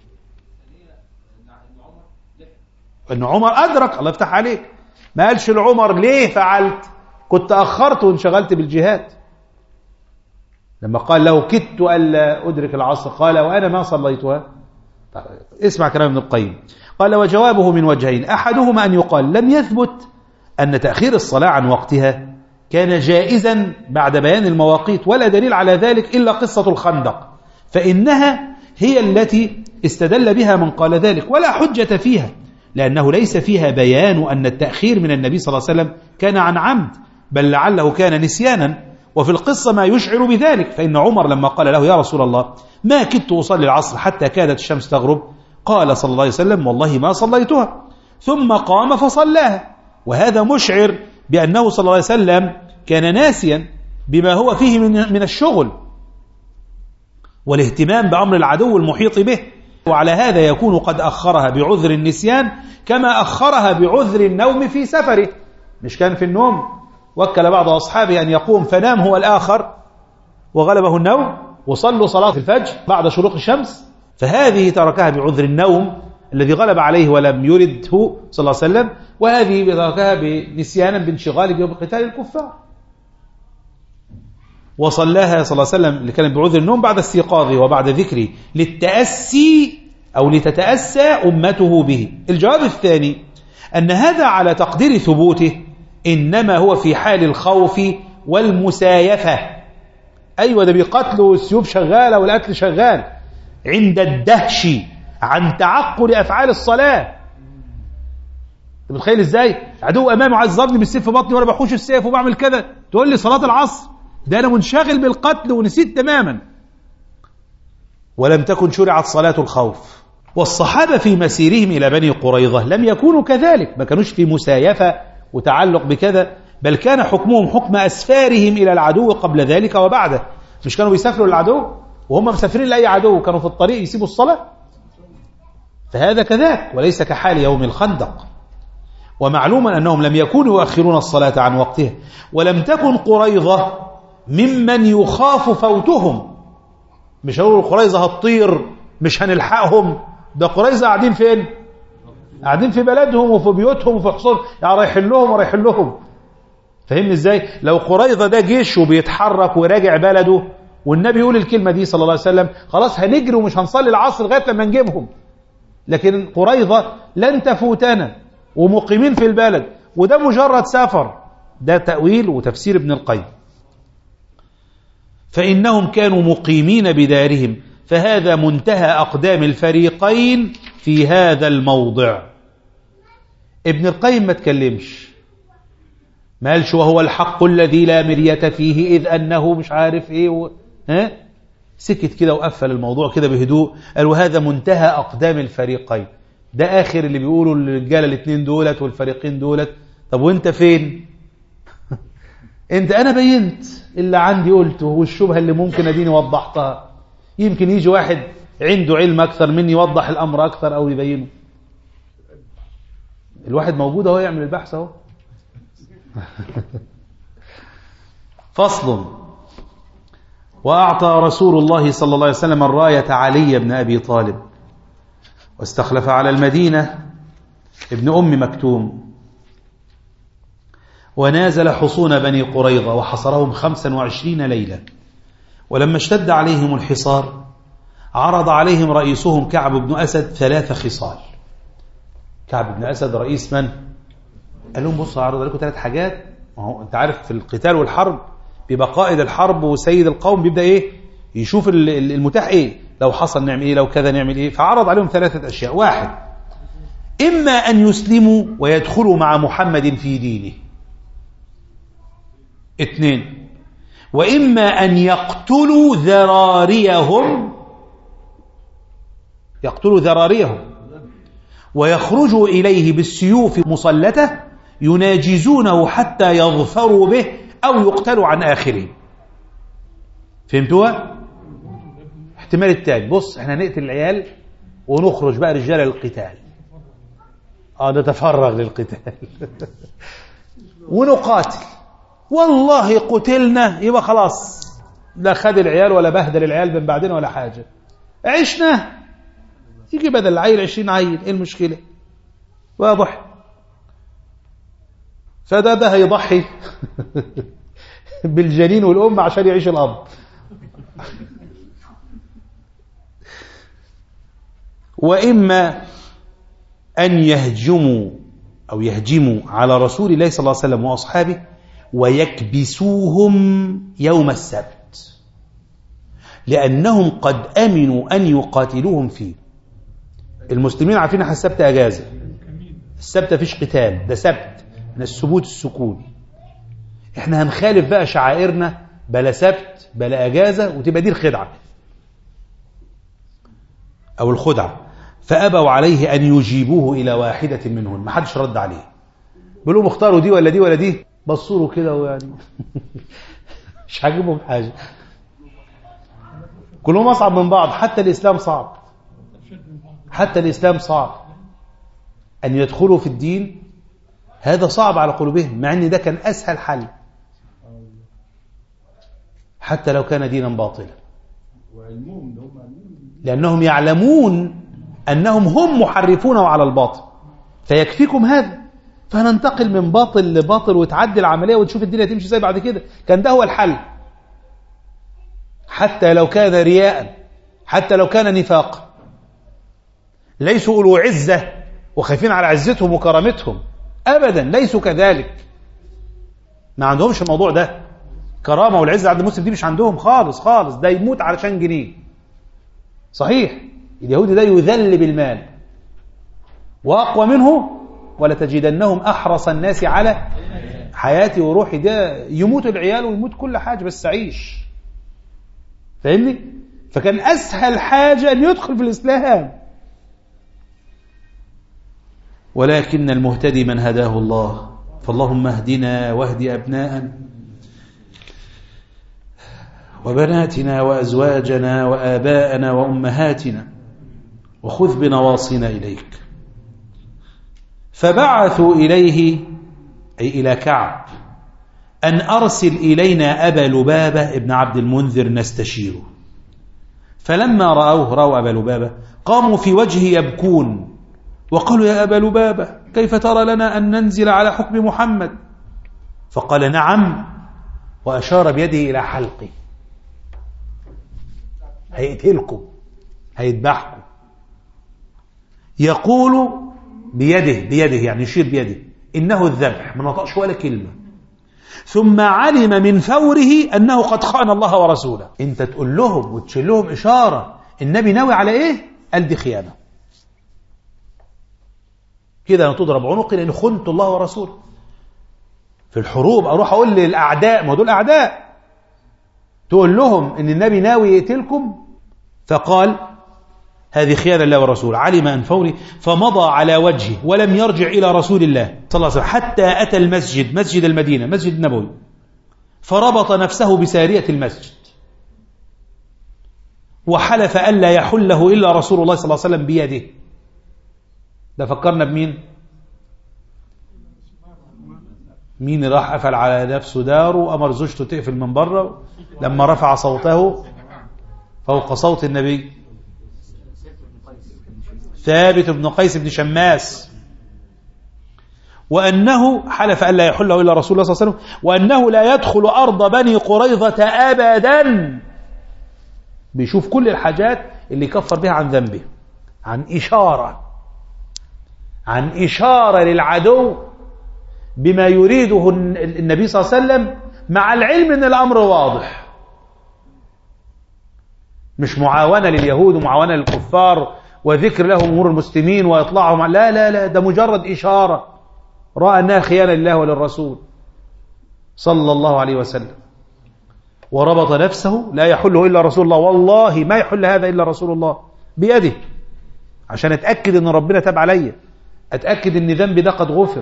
أن عمر أدرك، الله يفتح عليك، ما قالش لعمر ليه فعلت؟ كنت أخرت وانشغلت بالجهاد. لما قال له كدت ألا أدرك العصر قال وأنا ما صليتها. اسمع كلام ابن القيم، قال وجوابه من وجهين، أحدهما أن يقال لم يثبت أن تأخير الصلاة عن وقتها كان جائزا بعد بيان المواقيت، ولا دليل على ذلك إلا قصة الخندق، فإنها هي التي استدل بها من قال ذلك، ولا حجة فيها لأنه ليس فيها بيان أن التأخير من النبي صلى الله عليه وسلم كان عن عمد، بل لعله كان نسيانا، وفي القصة ما يشعر بذلك. فإن عمر لما قال له يا رسول الله ما كدت أصلي العصر حتى كادت الشمس تغرب، قال صلى الله عليه وسلم والله ما صليتها، ثم قام فصلاها، وهذا مشعر بأنه صلى الله عليه وسلم كان ناسيا بما هو فيه من من الشغل والاهتمام بأمر العدو المحيط به، وعلى هذا يكون قد أخرها بعذر النسيان كما أخرها بعذر النوم في سفره. مش كان في النوم وكل بعض أصحابه أن يقوم فنام هو الآخر وغلبه النوم، وصلوا صلاة الفجر بعد شروق الشمس، فهذه تركها بعذر النوم الذي غلب عليه ولم يرده صلى الله عليه وسلم، وهذه تركها بنسيانا بانشغاله بقتال الكفار. وصلاها صلى الله عليه وسلم اللي كان بعذر النوم بعد استيقاظه وبعد ذكره للتأسي أو لتتأسى أمته به. الجواب الثاني أن هذا على تقدير ثبوته إنما هو في حال الخوف والمسايفة. أيوة ده بيقتلوا والسيوف شغالة والقتل شغال، عند الدهش عن تعقل أفعال الصلاة. متخيل إزاي؟ عدو أمامي عايز يضربني بالسيف في بطني وأنا بحوش السيف وبعمل كذا، تقول لي صلاة العصر؟ ده أنا منشغل بالقتل ونسيت تماما. ولم تكن شرعت صلاة الخوف. والصحابة في مسيرهم إلى بني قريظة لم يكونوا كذلك، ما كانوش في مسايفة وتعلق بكذا، بل كان حكمهم حكم أسفارهم إلى العدو قبل ذلك وبعده. مش كانوا بيسافروا للعدو وهم مسافرين لأي عدو كانوا في الطريق يسيبوا الصلاة؟ فهذا كذلك وليس كحال يوم الخندق. ومعلوم أنهم لم يكونوا يؤخرون الصلاة عن وقتها، ولم تكن قريظة ممن يخاف فوتهم. مش هقول قريظة هتطير مش هنلحقهم، ده قريظة قاعدين فين؟ قاعدين في بلدهم وفي بيوتهم وفي حصول، يعني رايحين لهم ورايحين لهم. فهمني ازاي؟ لو قريظة ده جيش وبيتحرك وراجع بلده والنبي يقول الكلمة دي صلى الله عليه وسلم خلاص هنجري ومش هنصلي العصر لغاية لما نجيبهم. لكن قريظة لن تفوتنا ومقيمين في البلد، وده مجرد سفر. ده تأويل وتفسير ابن القيم. فإنهم كانوا مقيمين بدارهم، فهذا منتهى أقدام الفريقين في هذا الموضع. ابن القيم ما تكلمش، ما قالش وهو الحق الذي لا مرية فيه إذ أنه مش عارف إيه و... ها؟ سكت كده وقفل الموضوع كده بهدوء، قال وهذا منتهى أقدام الفريقين. ده آخر اللي بيقولوا الرجالة الاثنين دولت والفريقين دولت. طب وانت فين؟ انت انا بينت اللي عندي قلته، والشبهة اللي ممكن اديني وضحتها. يمكن يجي واحد عنده علم اكثر مني يوضح الامر اكثر او يبينه. الواحد موجود اهو يعمل البحث اهو. فصل. واعطى رسول الله صلى الله عليه وسلم الراية علي بن ابي طالب، واستخلف على المدينة ابن ام مكتوم، ونازل حصون بني قريظة وحصرهم خمسا وعشرين ليلة. ولما اشتد عليهم الحصار عرض عليهم رئيسهم كعب بن أسد ثلاث خصال. كعب بن أسد رئيس من؟ قال لهم بصوا عرض عليكم ثلاث حاجات. ما هو انت عارف في القتال والحرب بيبقى قائد الحرب وسيد القوم بيبدأ ايه؟ يشوف المتاح إيه، لو حصل نعمل إيه، لو كذا نعمل إيه. فعرض عليهم ثلاثة أشياء: واحد، إما أن يسلموا ويدخلوا مع محمد في دينه. اثنين، وإما أن يقتلوا ذراريهم يقتلوا ذراريهم ويخرجوا إليه بالسيوف مسلتة يناجزونه حتى يظفروا به أو يقتلوا عن آخره. فهمتوها؟ احتمال التالي، بص احنا نقتل العيال ونخرج بقى رجال للقتال، اه نتفرغ للقتال ونقاتل. والله قتلنا يبقى خلاص، لا خد العيال ولا بهدل العيال من بعدين ولا حاجة، عشنا يجي بدل العيل عشرين عيل، ايه المشكلة؟ واضح؟ فده ده هيضحي بالجنين والأم عشان يعيش الأب. وإما أن يهجموا أو يهجموا على رسول الله صلى الله عليه وسلم وأصحابه ويكبسوهم يوم السبت، لأنهم قد أمنوا أن يقاتلوهم فيه. المسلمين عارفين أن السبت أجازة، السبت فيش قتال، ده سبت من الثبوت السكون. احنا هنخالف بقى شعائرنا، بلا سبت بلا أجازة، وتبقى دي الخدعة أو الخدعة. فأبوا عليه أن يجيبوه إلى واحدة منهن، ما حدش رد عليه. بيقولوا اختاروا دي ولا دي ولا دي، بصوا له كده ويعني مش عاجبهم حاجة، كلهم أصعب من بعض. حتى الإسلام صعب، حتى الإسلام صعب أن يدخلوا في الدين، هذا صعب على قلوبهم، مع أن ده كان أسهل حل حتى لو كان دينا باطلا، لأنهم يعلمون أنهم هم محرفونه على الباطل، فيكفيكم هذا. فهننتقل من باطل لباطل وتعدي العملية وتشوف الدنيا تمشي زي بعد كده. كان ده هو الحل، حتى لو كان رياء، حتى لو كان نفاق. ليسوا أولو عزة وخايفين على عزتهم وكرامتهم، أبدا ليسوا كذلك، ما عندهمش الموضوع ده. كرامة والعزة عند المسلم دي مش عندهم خالص خالص، ده يموت علشان جنيه. صحيح اليهودي ده يذل بالمال وأقوى منه، ولا تجدنهم أحرص الناس على حياتي وروحي، ده يموت العيال ويموت كل حاجة بس عيش. فاهمني؟ فكان أسهل حاجة أن يدخل في الإسلام. ولكن المهتدي من هداه الله، فاللهم اهدنا واهد أبناءنا وبناتنا وأزواجنا وآباءنا وأمهاتنا، وخذ بنواصينا إليك. فبعثوا إليه أي إلى كعب أن أرسل إلينا أبا لبابة ابن عبد المنذر نستشيره. فلما رأوه رأوا أبا لبابة قاموا في وجهه يبكون وقالوا: يا أبا لبابة، كيف ترى لنا أن ننزل على حكم محمد؟ فقال: نعم، وأشار بيده إلى حلقه، هيقتلكم هيذبحكم. يقول بيده بيده يعني يشير بيده، إنه الذبح، ما نطقش ولا كلمة. ثم علم من فوره أنه قد خان الله ورسوله. أنت تقول لهم وتشير لهم إشارة النبي ناوي على إيه؟ قال دي خيانة كده، أنا تضرب عنقي لأن خنت الله ورسوله. في الحروب أروح أقول للأعداء، ما دول أعداء، تقول لهم إن النبي ناوي يقتلكم. فقال: هذه خيانة الله ورسوله. علم أن فوري فمضى على وجهه ولم يرجع إلى رسول الله صلى الله عليه وسلم حتى أتى المسجد، مسجد المدينة، مسجد النبوي، فربط نفسه بسارية المسجد وحلف ألا يحله إلا رسول الله صلى الله عليه وسلم بيده. ده فكرنا بمين؟ مين راح قفل على نفسه داره وأمر زوجته تقفل من بره لما رفع صوته فوق صوت النبي؟ ثابت بن قيس بن شماس. وأنه حلف ألا يحله إلا رسول الله صلى الله عليه وسلم، وأنه لا يدخل أرض بني قريظة أبدا. بيشوف كل الحاجات اللي كفر بها عن ذنبه، عن إشارة عن إشارة للعدو بما يريده النبي صلى الله عليه وسلم، مع العلم أن الأمر واضح. مش معاونة لليهود ومعاونة للكفار وذكر لهم أمور المسلمين وإطلاعهم، لا لا لا، ده مجرد إشارة رأى أنها خيانة لله وللرسول صلى الله عليه وسلم، وربط نفسه لا يحله إلا رسول الله، والله ما يحل هذا إلا رسول الله بيده، عشان أتأكد أن ربنا تاب عليا، أتأكد أن ذنبي ده قد غفر.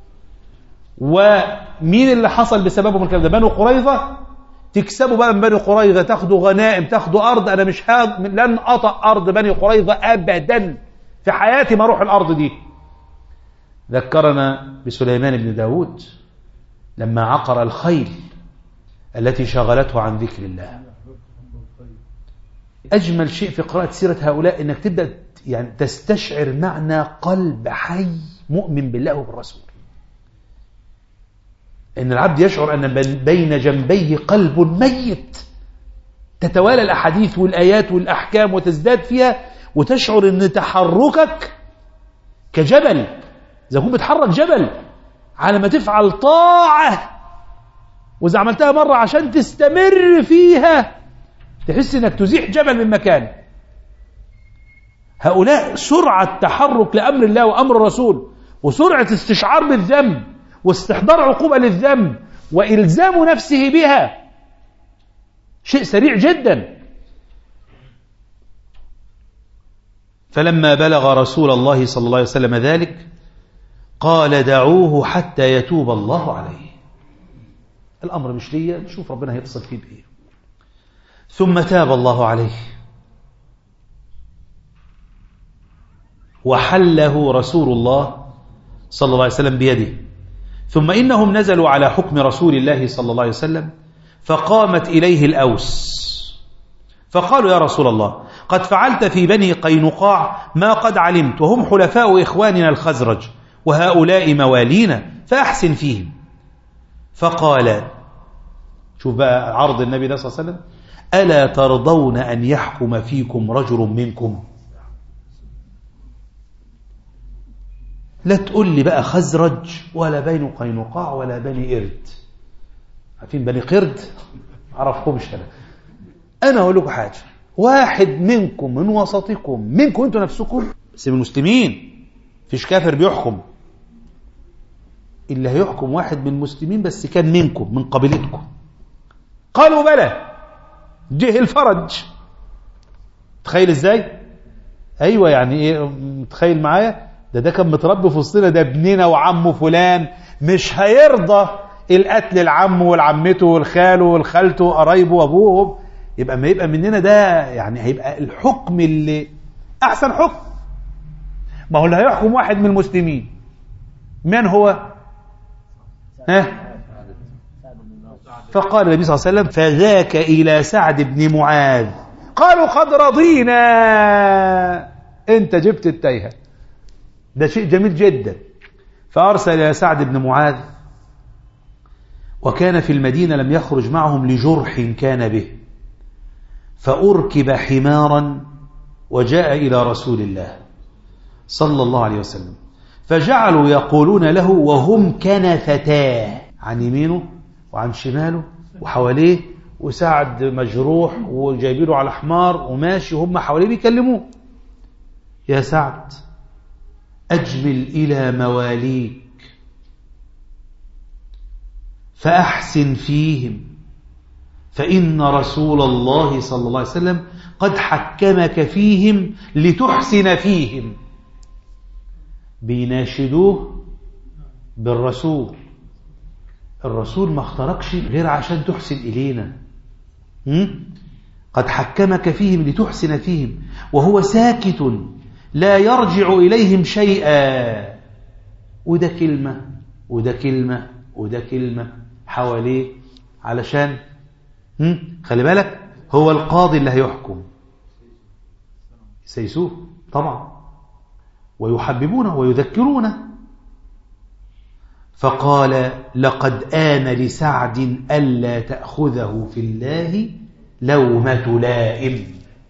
ومين اللي حصل بسببهم الكلام ده؟ بنو قريظة. تكسبوا بقى من بني قريظة، تاخدوا غنائم، تاخدوا أرض. أنا مش هاد لن أطأ أرض بني قريظة أبدا، في حياتي ما أروح الأرض دي. ذكرنا بسليمان بن داود لما عقر الخيل التي شغلته عن ذكر الله. أجمل شيء في قراءة سيرة هؤلاء أنك تبدأ يعني تستشعر معنى قلب حي مؤمن بالله وبالرسول، أن العبد يشعر أن بين جنبيه قلب ميت، تتوالى الأحاديث والآيات والأحكام وتزداد فيها، وتشعر أن تحركك كجبل، إذا كنت بتحرك جبل على ما تفعل طاعة، وإذا عملتها مرة عشان تستمر فيها تحس أنك تزيح جبل من مكانه. هؤلاء سرعة تحرك لأمر الله وأمر الرسول، وسرعة استشعار بالذنب واستحضار عقوبة للذنب وإلزام نفسه بها، شيء سريع جدا. فلما بلغ رسول الله صلى الله عليه وسلم ذلك قال دعوه حتى يتوب الله عليه، الأمر مش ليا، نشوف ربنا هيتصل فيه بإيه. ثم تاب الله عليه وحله رسول الله صلى الله عليه وسلم بيده. ثم إنهم نزلوا على حكم رسول الله صلى الله عليه وسلم، فقامت إليه الأوس فقالوا يا رسول الله قد فعلت في بني قينقاع ما قد علمت، وهم حلفاء إخواننا الخزرج، وهؤلاء موالينا، فأحسن فيهم. فقال، شوف بقى عرض النبي صلى الله عليه وسلم، ألا ترضون أن يحكم فيكم رجل منكم؟ لا تقول لي بقى خزرج ولا بني قينقاع ولا بني قرد. عارفين بني قرد؟ عرفكمش أنا. أنا أقول لكم حاجة، واحد منكم من وسطكم، منكم أنتم نفسكم، بس من المسلمين، فيش كافر بيحكم، اللي هيحكم واحد من المسلمين بس كان منكم من قبيلتكم. قالوا بلى، جه الفرج. تخيل ازاي؟ ايوه يعني ايه، تخيل معايا، ده ده كان متربي في وسطنا، ده ابننا وعمه فلان، مش هيرضى القتل العم والعمته والخاله والخالته وقرايبه وابوهم، يبقى ما يبقى مننا ده يعني هيبقى الحكم اللي احسن حكم. ما هو اللي هيحكم واحد من المسلمين من هو؟ ها؟ فقال النبي صلى الله عليه وسلم فذاك إلى سعد بن معاذ. قالوا قد رضينا، انت جبت التايهة، ده شيء جميل جدا. فأرسل إلى سعد بن معاذ، وكان في المدينة لم يخرج معهم لجرح كان به، فأركب حمارا وجاء إلى رسول الله صلى الله عليه وسلم، فجعلوا يقولون له وهم كنفتاه، عن يمينه وعن شماله وحواليه، وسعد مجروح وجايبينه على حمار وماشي، هم حواليه بيكلموه، يا سعد أجمل إلى مواليك فأحسن فيهم، فإن رسول الله صلى الله عليه وسلم قد حكمك فيهم لتحسن فيهم. بيناشدوه بالرسول، الرسول ما اختاركش غير عشان تحسن إلينا، قد حكمك فيهم لتحسن فيهم، وهو ساكت لا يرجع إليهم شيئا. وده كلمة وده كلمة وده كلمة حواليه، علشان خلي بالك هو القاضي اللي هيحكم، سيسوه طبعا، ويحببونه ويذكرونه. فقال لقد آن لسعد ألا تأخذه في الله لومة لائم.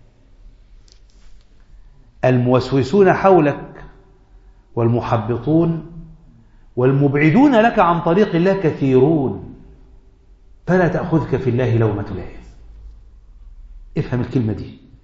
الموسوسون حولك والمحبطون والمبعدون لك عن طريق الله كثيرون، فلا تأخذك في الله لومة لائم. افهم الكلمة دي،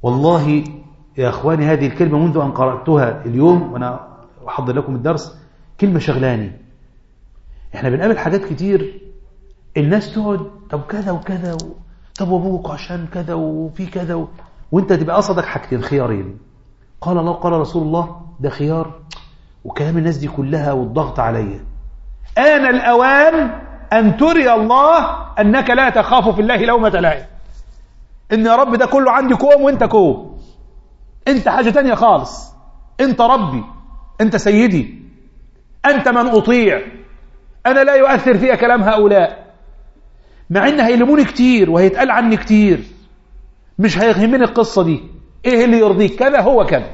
والله يا أخواني هذه الكلمة منذ أن قرأتها اليوم وأنا أحضر لكم الدرس كلمة شغلاني. إحنا بنقابل حاجات كتير الناس تقعد طب كذا وكذا و... طب وابوك عشان كذا وفي كذا و... وانت تبقى قصدك حاجتين خيارين، قال الله قال رسول الله، ده خيار، وكلام الناس دي كلها والضغط عليا. آن الأوان أن تري الله أنك لا تخاف في الله لومة لائم. إن يا رب ده كله عندي كوم وانت كوم، انت حاجة تانية خالص، انت ربي، انت سيدي، انت من أطيع، أنا لا يؤثر فيها كلام هؤلاء، مع إن هيلموني كتير وهيتقال عني كتير، مش هيهمني القصة دي، إيه اللي يرضيك؟ كذا هو كذا.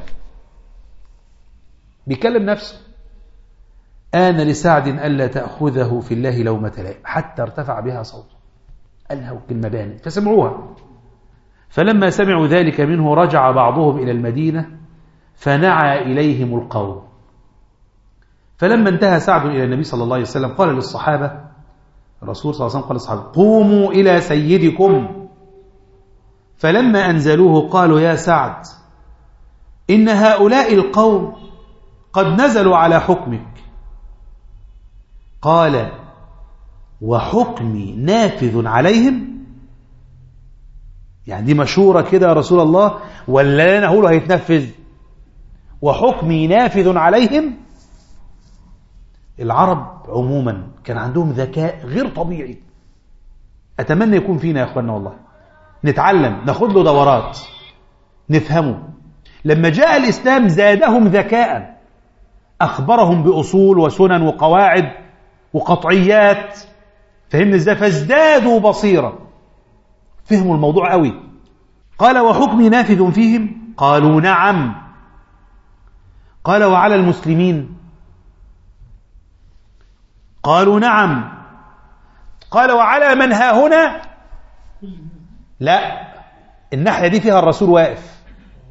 بيكلم نفسه. آن لسعد ألا تأخذه في الله لومة لائم، حتى ارتفع بها صوته، قالها وكلمة بانت فسمعوها. فلما سمعوا ذلك منه رجع بعضهم إلى المدينة فنعى إليهم القوم. فلما انتهى سعد إلى النبي صلى الله عليه وسلم قال للصحابة، الرسول صلى الله عليه وسلم قال للصحابة قوموا إلى سيدكم. فلما أنزلوه قالوا يا سعد إن هؤلاء القوم قد نزلوا على حكمك. قال وحكمي نافذ عليهم؟ يعني دي مشورة كده يا رسول الله ولا أنا أقوله هيتنفذ؟ وحكمي نافذ عليهم. العرب عموما كان عندهم ذكاء غير طبيعي، أتمنى يكون فينا يا أخوانا والله، نتعلم ناخد له دورات نفهمه. لما جاء الإسلام زادهم ذكاء، أخبرهم بأصول وسنن وقواعد وقطعيات، فهمنا ازاي؟ فازدادوا بصيرة، فهموا الموضوع قوي. قال وحكمي نافذ فيهم؟ قالوا نعم. قال وعلى المسلمين؟ قالوا نعم. قال وعلى من ها هنا؟ لا، الناحية دي فيها الرسول واقف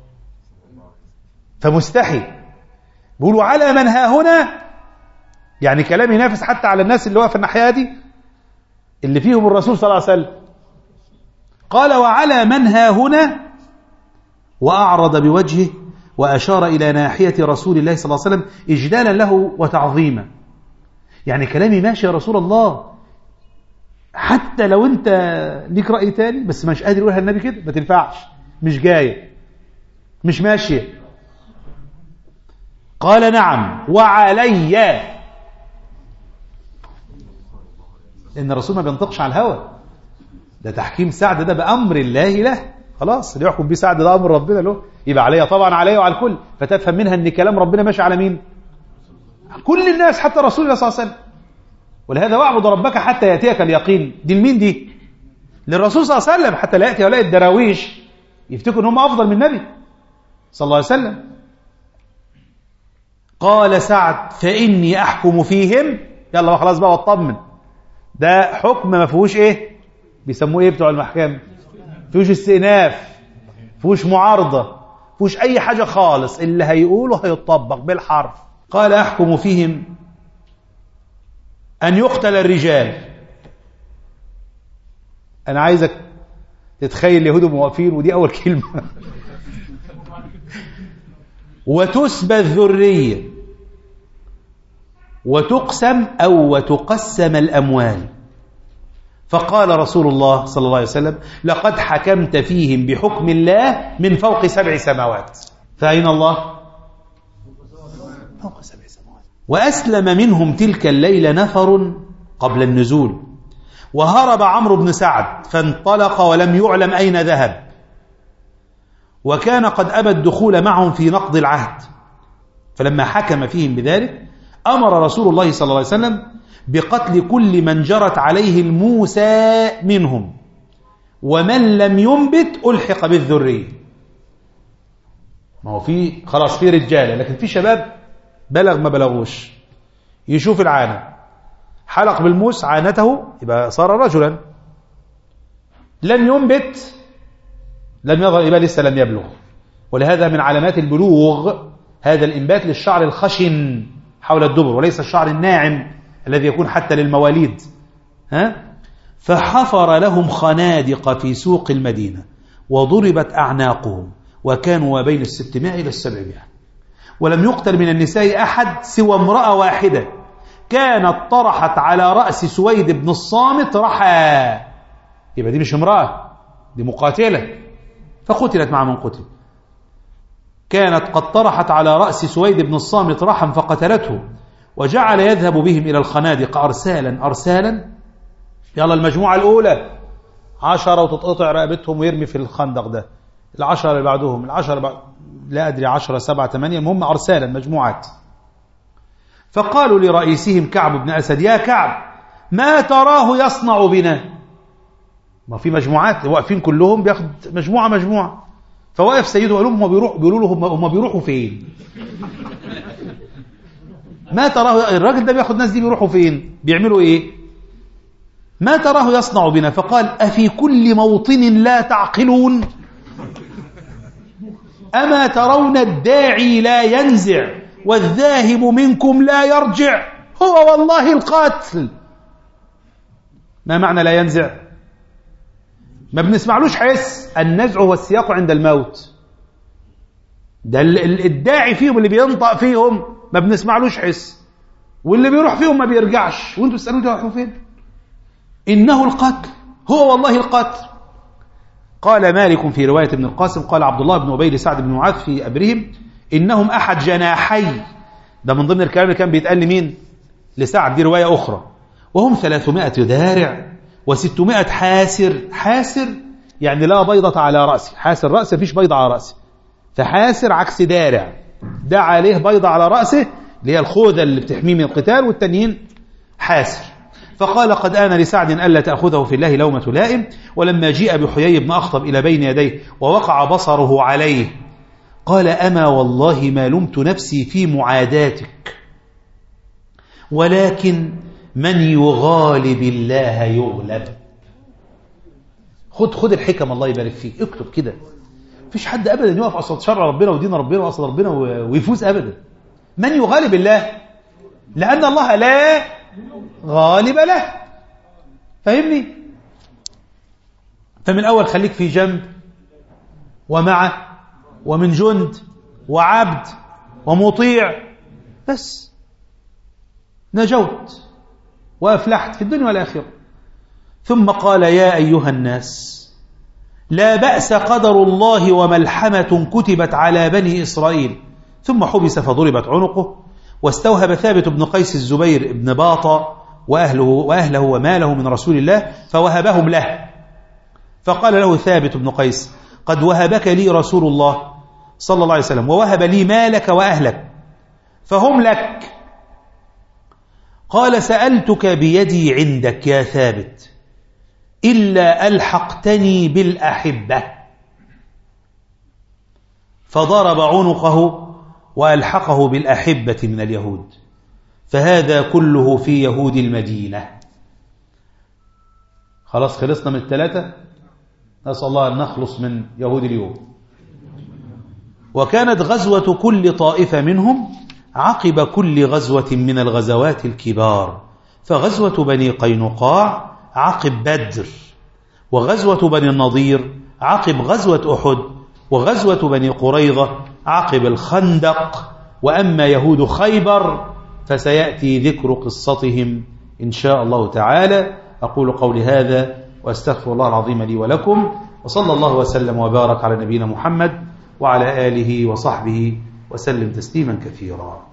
فمستحي، بيقولوا على من ها هنا، يعني كلام ينافس حتى على الناس اللي واقف الناحية دي اللي فيهم الرسول صلى الله عليه وسلم. قال وعلى من ها هنا، وأعرض بوجهه وأشار إلى ناحية رسول الله صلى الله عليه وسلم إجلالا له وتعظيما. يعني كلامي ماشي يا رسول الله، حتى لو انت ليك رأي تاني بس مش قادر يقولها النبي كده ما تنفعش، مش جاية، مش ماشية. قال نعم وعلي، لأن الرسول ما بينطقش على الهوى، ده تحكيم سعد ده بأمر الله له، خلاص اللي يحكم بيه سعد ده أمر ربنا له، يبقى عليا طبعا، عليا وعلى الكل. فتفهم منها ان كلام ربنا ماشي على مين؟ كل الناس، حتى رسول الله صلى الله عليه وسلم. ولهذا واعبد ربك حتى يأتيك اليقين، دي لمين دي؟ للرسول صلى الله عليه وسلم، حتى لا يأتي هؤلاء الدراويش يفتكروا ان هم أفضل من النبي صلى الله عليه وسلم. قال سعد فإني أحكم فيهم، يلا خلاص بقى واطمن، ده حكم ما فيهوش ايه بيسموه ايه بتوع المحكمة، فيهوش استئناف، فيهوش معارضة، فيهوش اي حاجة خالص، اللي هيقوله هيطبق بالحرف. قال أحكم فيهم أن يقتل الرجال. أنا عايزك تتخيل اليهود موافين، ودي أول كلمة. وتسبى الذرية، وتقسم أو وتقسم الأموال. فقال رسول الله صلى الله عليه وسلم لقد حكمت فيهم بحكم الله من فوق سبع سماوات. فأين الله؟ فوق سبع سماوات. وأسلم منهم تلك الليلة نفر قبل النزول، وهرب عمرو بن سعد فانطلق ولم يعلم أين ذهب، وكان قد أبى الدخول معهم في نقض العهد. فلما حكم فيهم بذلك أمر رسول الله صلى الله عليه وسلم بقتل كل من جرت عليه الموسى منهم، ومن لم ينبت ألحق بالذرية. ما هو في خلاص في رجالة، لكن في شباب بلغ ما بلغوش، يشوف العانة حلق بالموس عانته يبقى صار رجلا، لم ينبت لم يظهر يبقى لسه لم يبلغ. ولهذا من علامات البلوغ هذا الإنبات للشعر الخشن حول الدبر، وليس الشعر الناعم الذي يكون حتى للمواليد. ها؟ فحفر لهم خنادق في سوق المدينة وضربت أعناقهم وكانوا ما بين الستمائة إلى السبعمائة، ولم يقتل من النساء أحد سوى امرأة واحدة كانت طرحت على رأس سويد بن الصامت رحى. يبقى دي مش امرأة، دي مقاتلة، فقتلت مع من قتل. كانت قد طرحت على رأس سويد بن الصامت رحا فقتلته، وجعل يذهب بهم إلى الخنادق أرسالا أرسالا. يلا المجموعة الأولى عشرة وتتقطع رقبتهم ويرمي في الخندق ده، العشرة اللي بعدهم، العشرة بعد لا أدري عشرة سبعة ثمانية، المهم أرسالا مجموعات. فقالوا لرئيسهم كعب بن أسد: يا كعب ما تراه يصنع بنا؟ ما في مجموعات واقفين كلهم بياخد مجموعة مجموعة، فواقف سيده قال لهم: هم بيروحوا، بيقولوا له هم بيروحوا فين؟ ما تراه الراجل ده بياخد ناس دي بيروحوا فين؟ بيعملوا ايه؟ ما تراه يصنع بنا؟ فقال: أفي كل موطن لا تعقلون؟ أما ترون الداعي لا ينزع والذاهب منكم لا يرجع؟ هو والله القاتل. ما معنى لا ينزع؟ ما بنسمعلوش حس. النزع هو السياق عند الموت، ده الداعي فيهم اللي بينطق فيهم ما بنسمعلوش حس، واللي بيروح فيهم ما بيرجعش، وانتوا تسألوا ده راحوا فين؟ إنه القتل، هو والله القتل. قال مالك في رواية ابن القاسم قال عبد الله بن أبي لسعد بن معاذ في أبرهم: إنهم أحد جناحي، ده من ضمن الكلام اللي كان بيتقال لمين؟ لسعد، دي رواية أخرى. وهم ثلاثمائة دارع وستمائة حاسر. حاسر يعني لا بيضة على رأسي، حاسر رأسه فيش بيضة على رأسه، فحاسر عكس دارع، ده عليه بيضة على رأسه اللي هي الخوذة اللي بتحميه من القتال، والتانيين حاسر. فقال: قد آن لسعد ألا تأخذه في الله لومة لائم. ولما جيء بحيي بن أخطب إلى بين يديه ووقع بصره عليه قال: أما والله ما لمت نفسي في معاداتك، ولكن من يغالب الله يغلب. خد خد الحكم، الله يبارك فيك، اكتب كده. مفيش حد أبدا يقف قصاد شرع ربنا ودين ربنا وقصد ربنا ويفوز أبدا. من يغالب الله؟ لأن الله لا غالب له. فهمني؟ فمن أول خليك في جنب ومع ومن جند وعبد ومطيع، بس نجوت وأفلحت في الدنيا والآخرة. ثم قال: يا أيها الناس، لا بأس قدر الله وملحمة كتبت على بني إسرائيل. ثم حبس فضربت عنقه، واستوهب ثابت بن قيس الزبير بن باطة وأهله, وأهله وماله من رسول الله فوهبهم له. فقال له ثابت بن قيس: قد وهبك لي رسول الله صلى الله عليه وسلم، ووهب لي مالك وأهلك، فهم لك. قال: سألتك بيدي عندك يا ثابت إلا ألحقتني بالأحبة. فضرب عنقه وألحقه بالأحبة من اليهود. فهذا كله في يهود المدينة. خلاص خلصنا من الثلاثة، نسأل الله أن نخلص من يهود اليوم. وكانت غزوة كل طائفة منهم عقب كل غزوة من الغزوات الكبار، فغزوة بني قينقاع عقب بدر، وغزوة بني النضير عقب غزوة أحد، وغزوة بني قريظة عقب الخندق. وأما يهود خيبر فسيأتي ذكر قصتهم إن شاء الله تعالى. أقول قولي هذا وأستغفر الله العظيم لي ولكم، وصلى الله وسلم وبارك على نبينا محمد وعلى آله وصحبه وسلم تسليما كثيرا.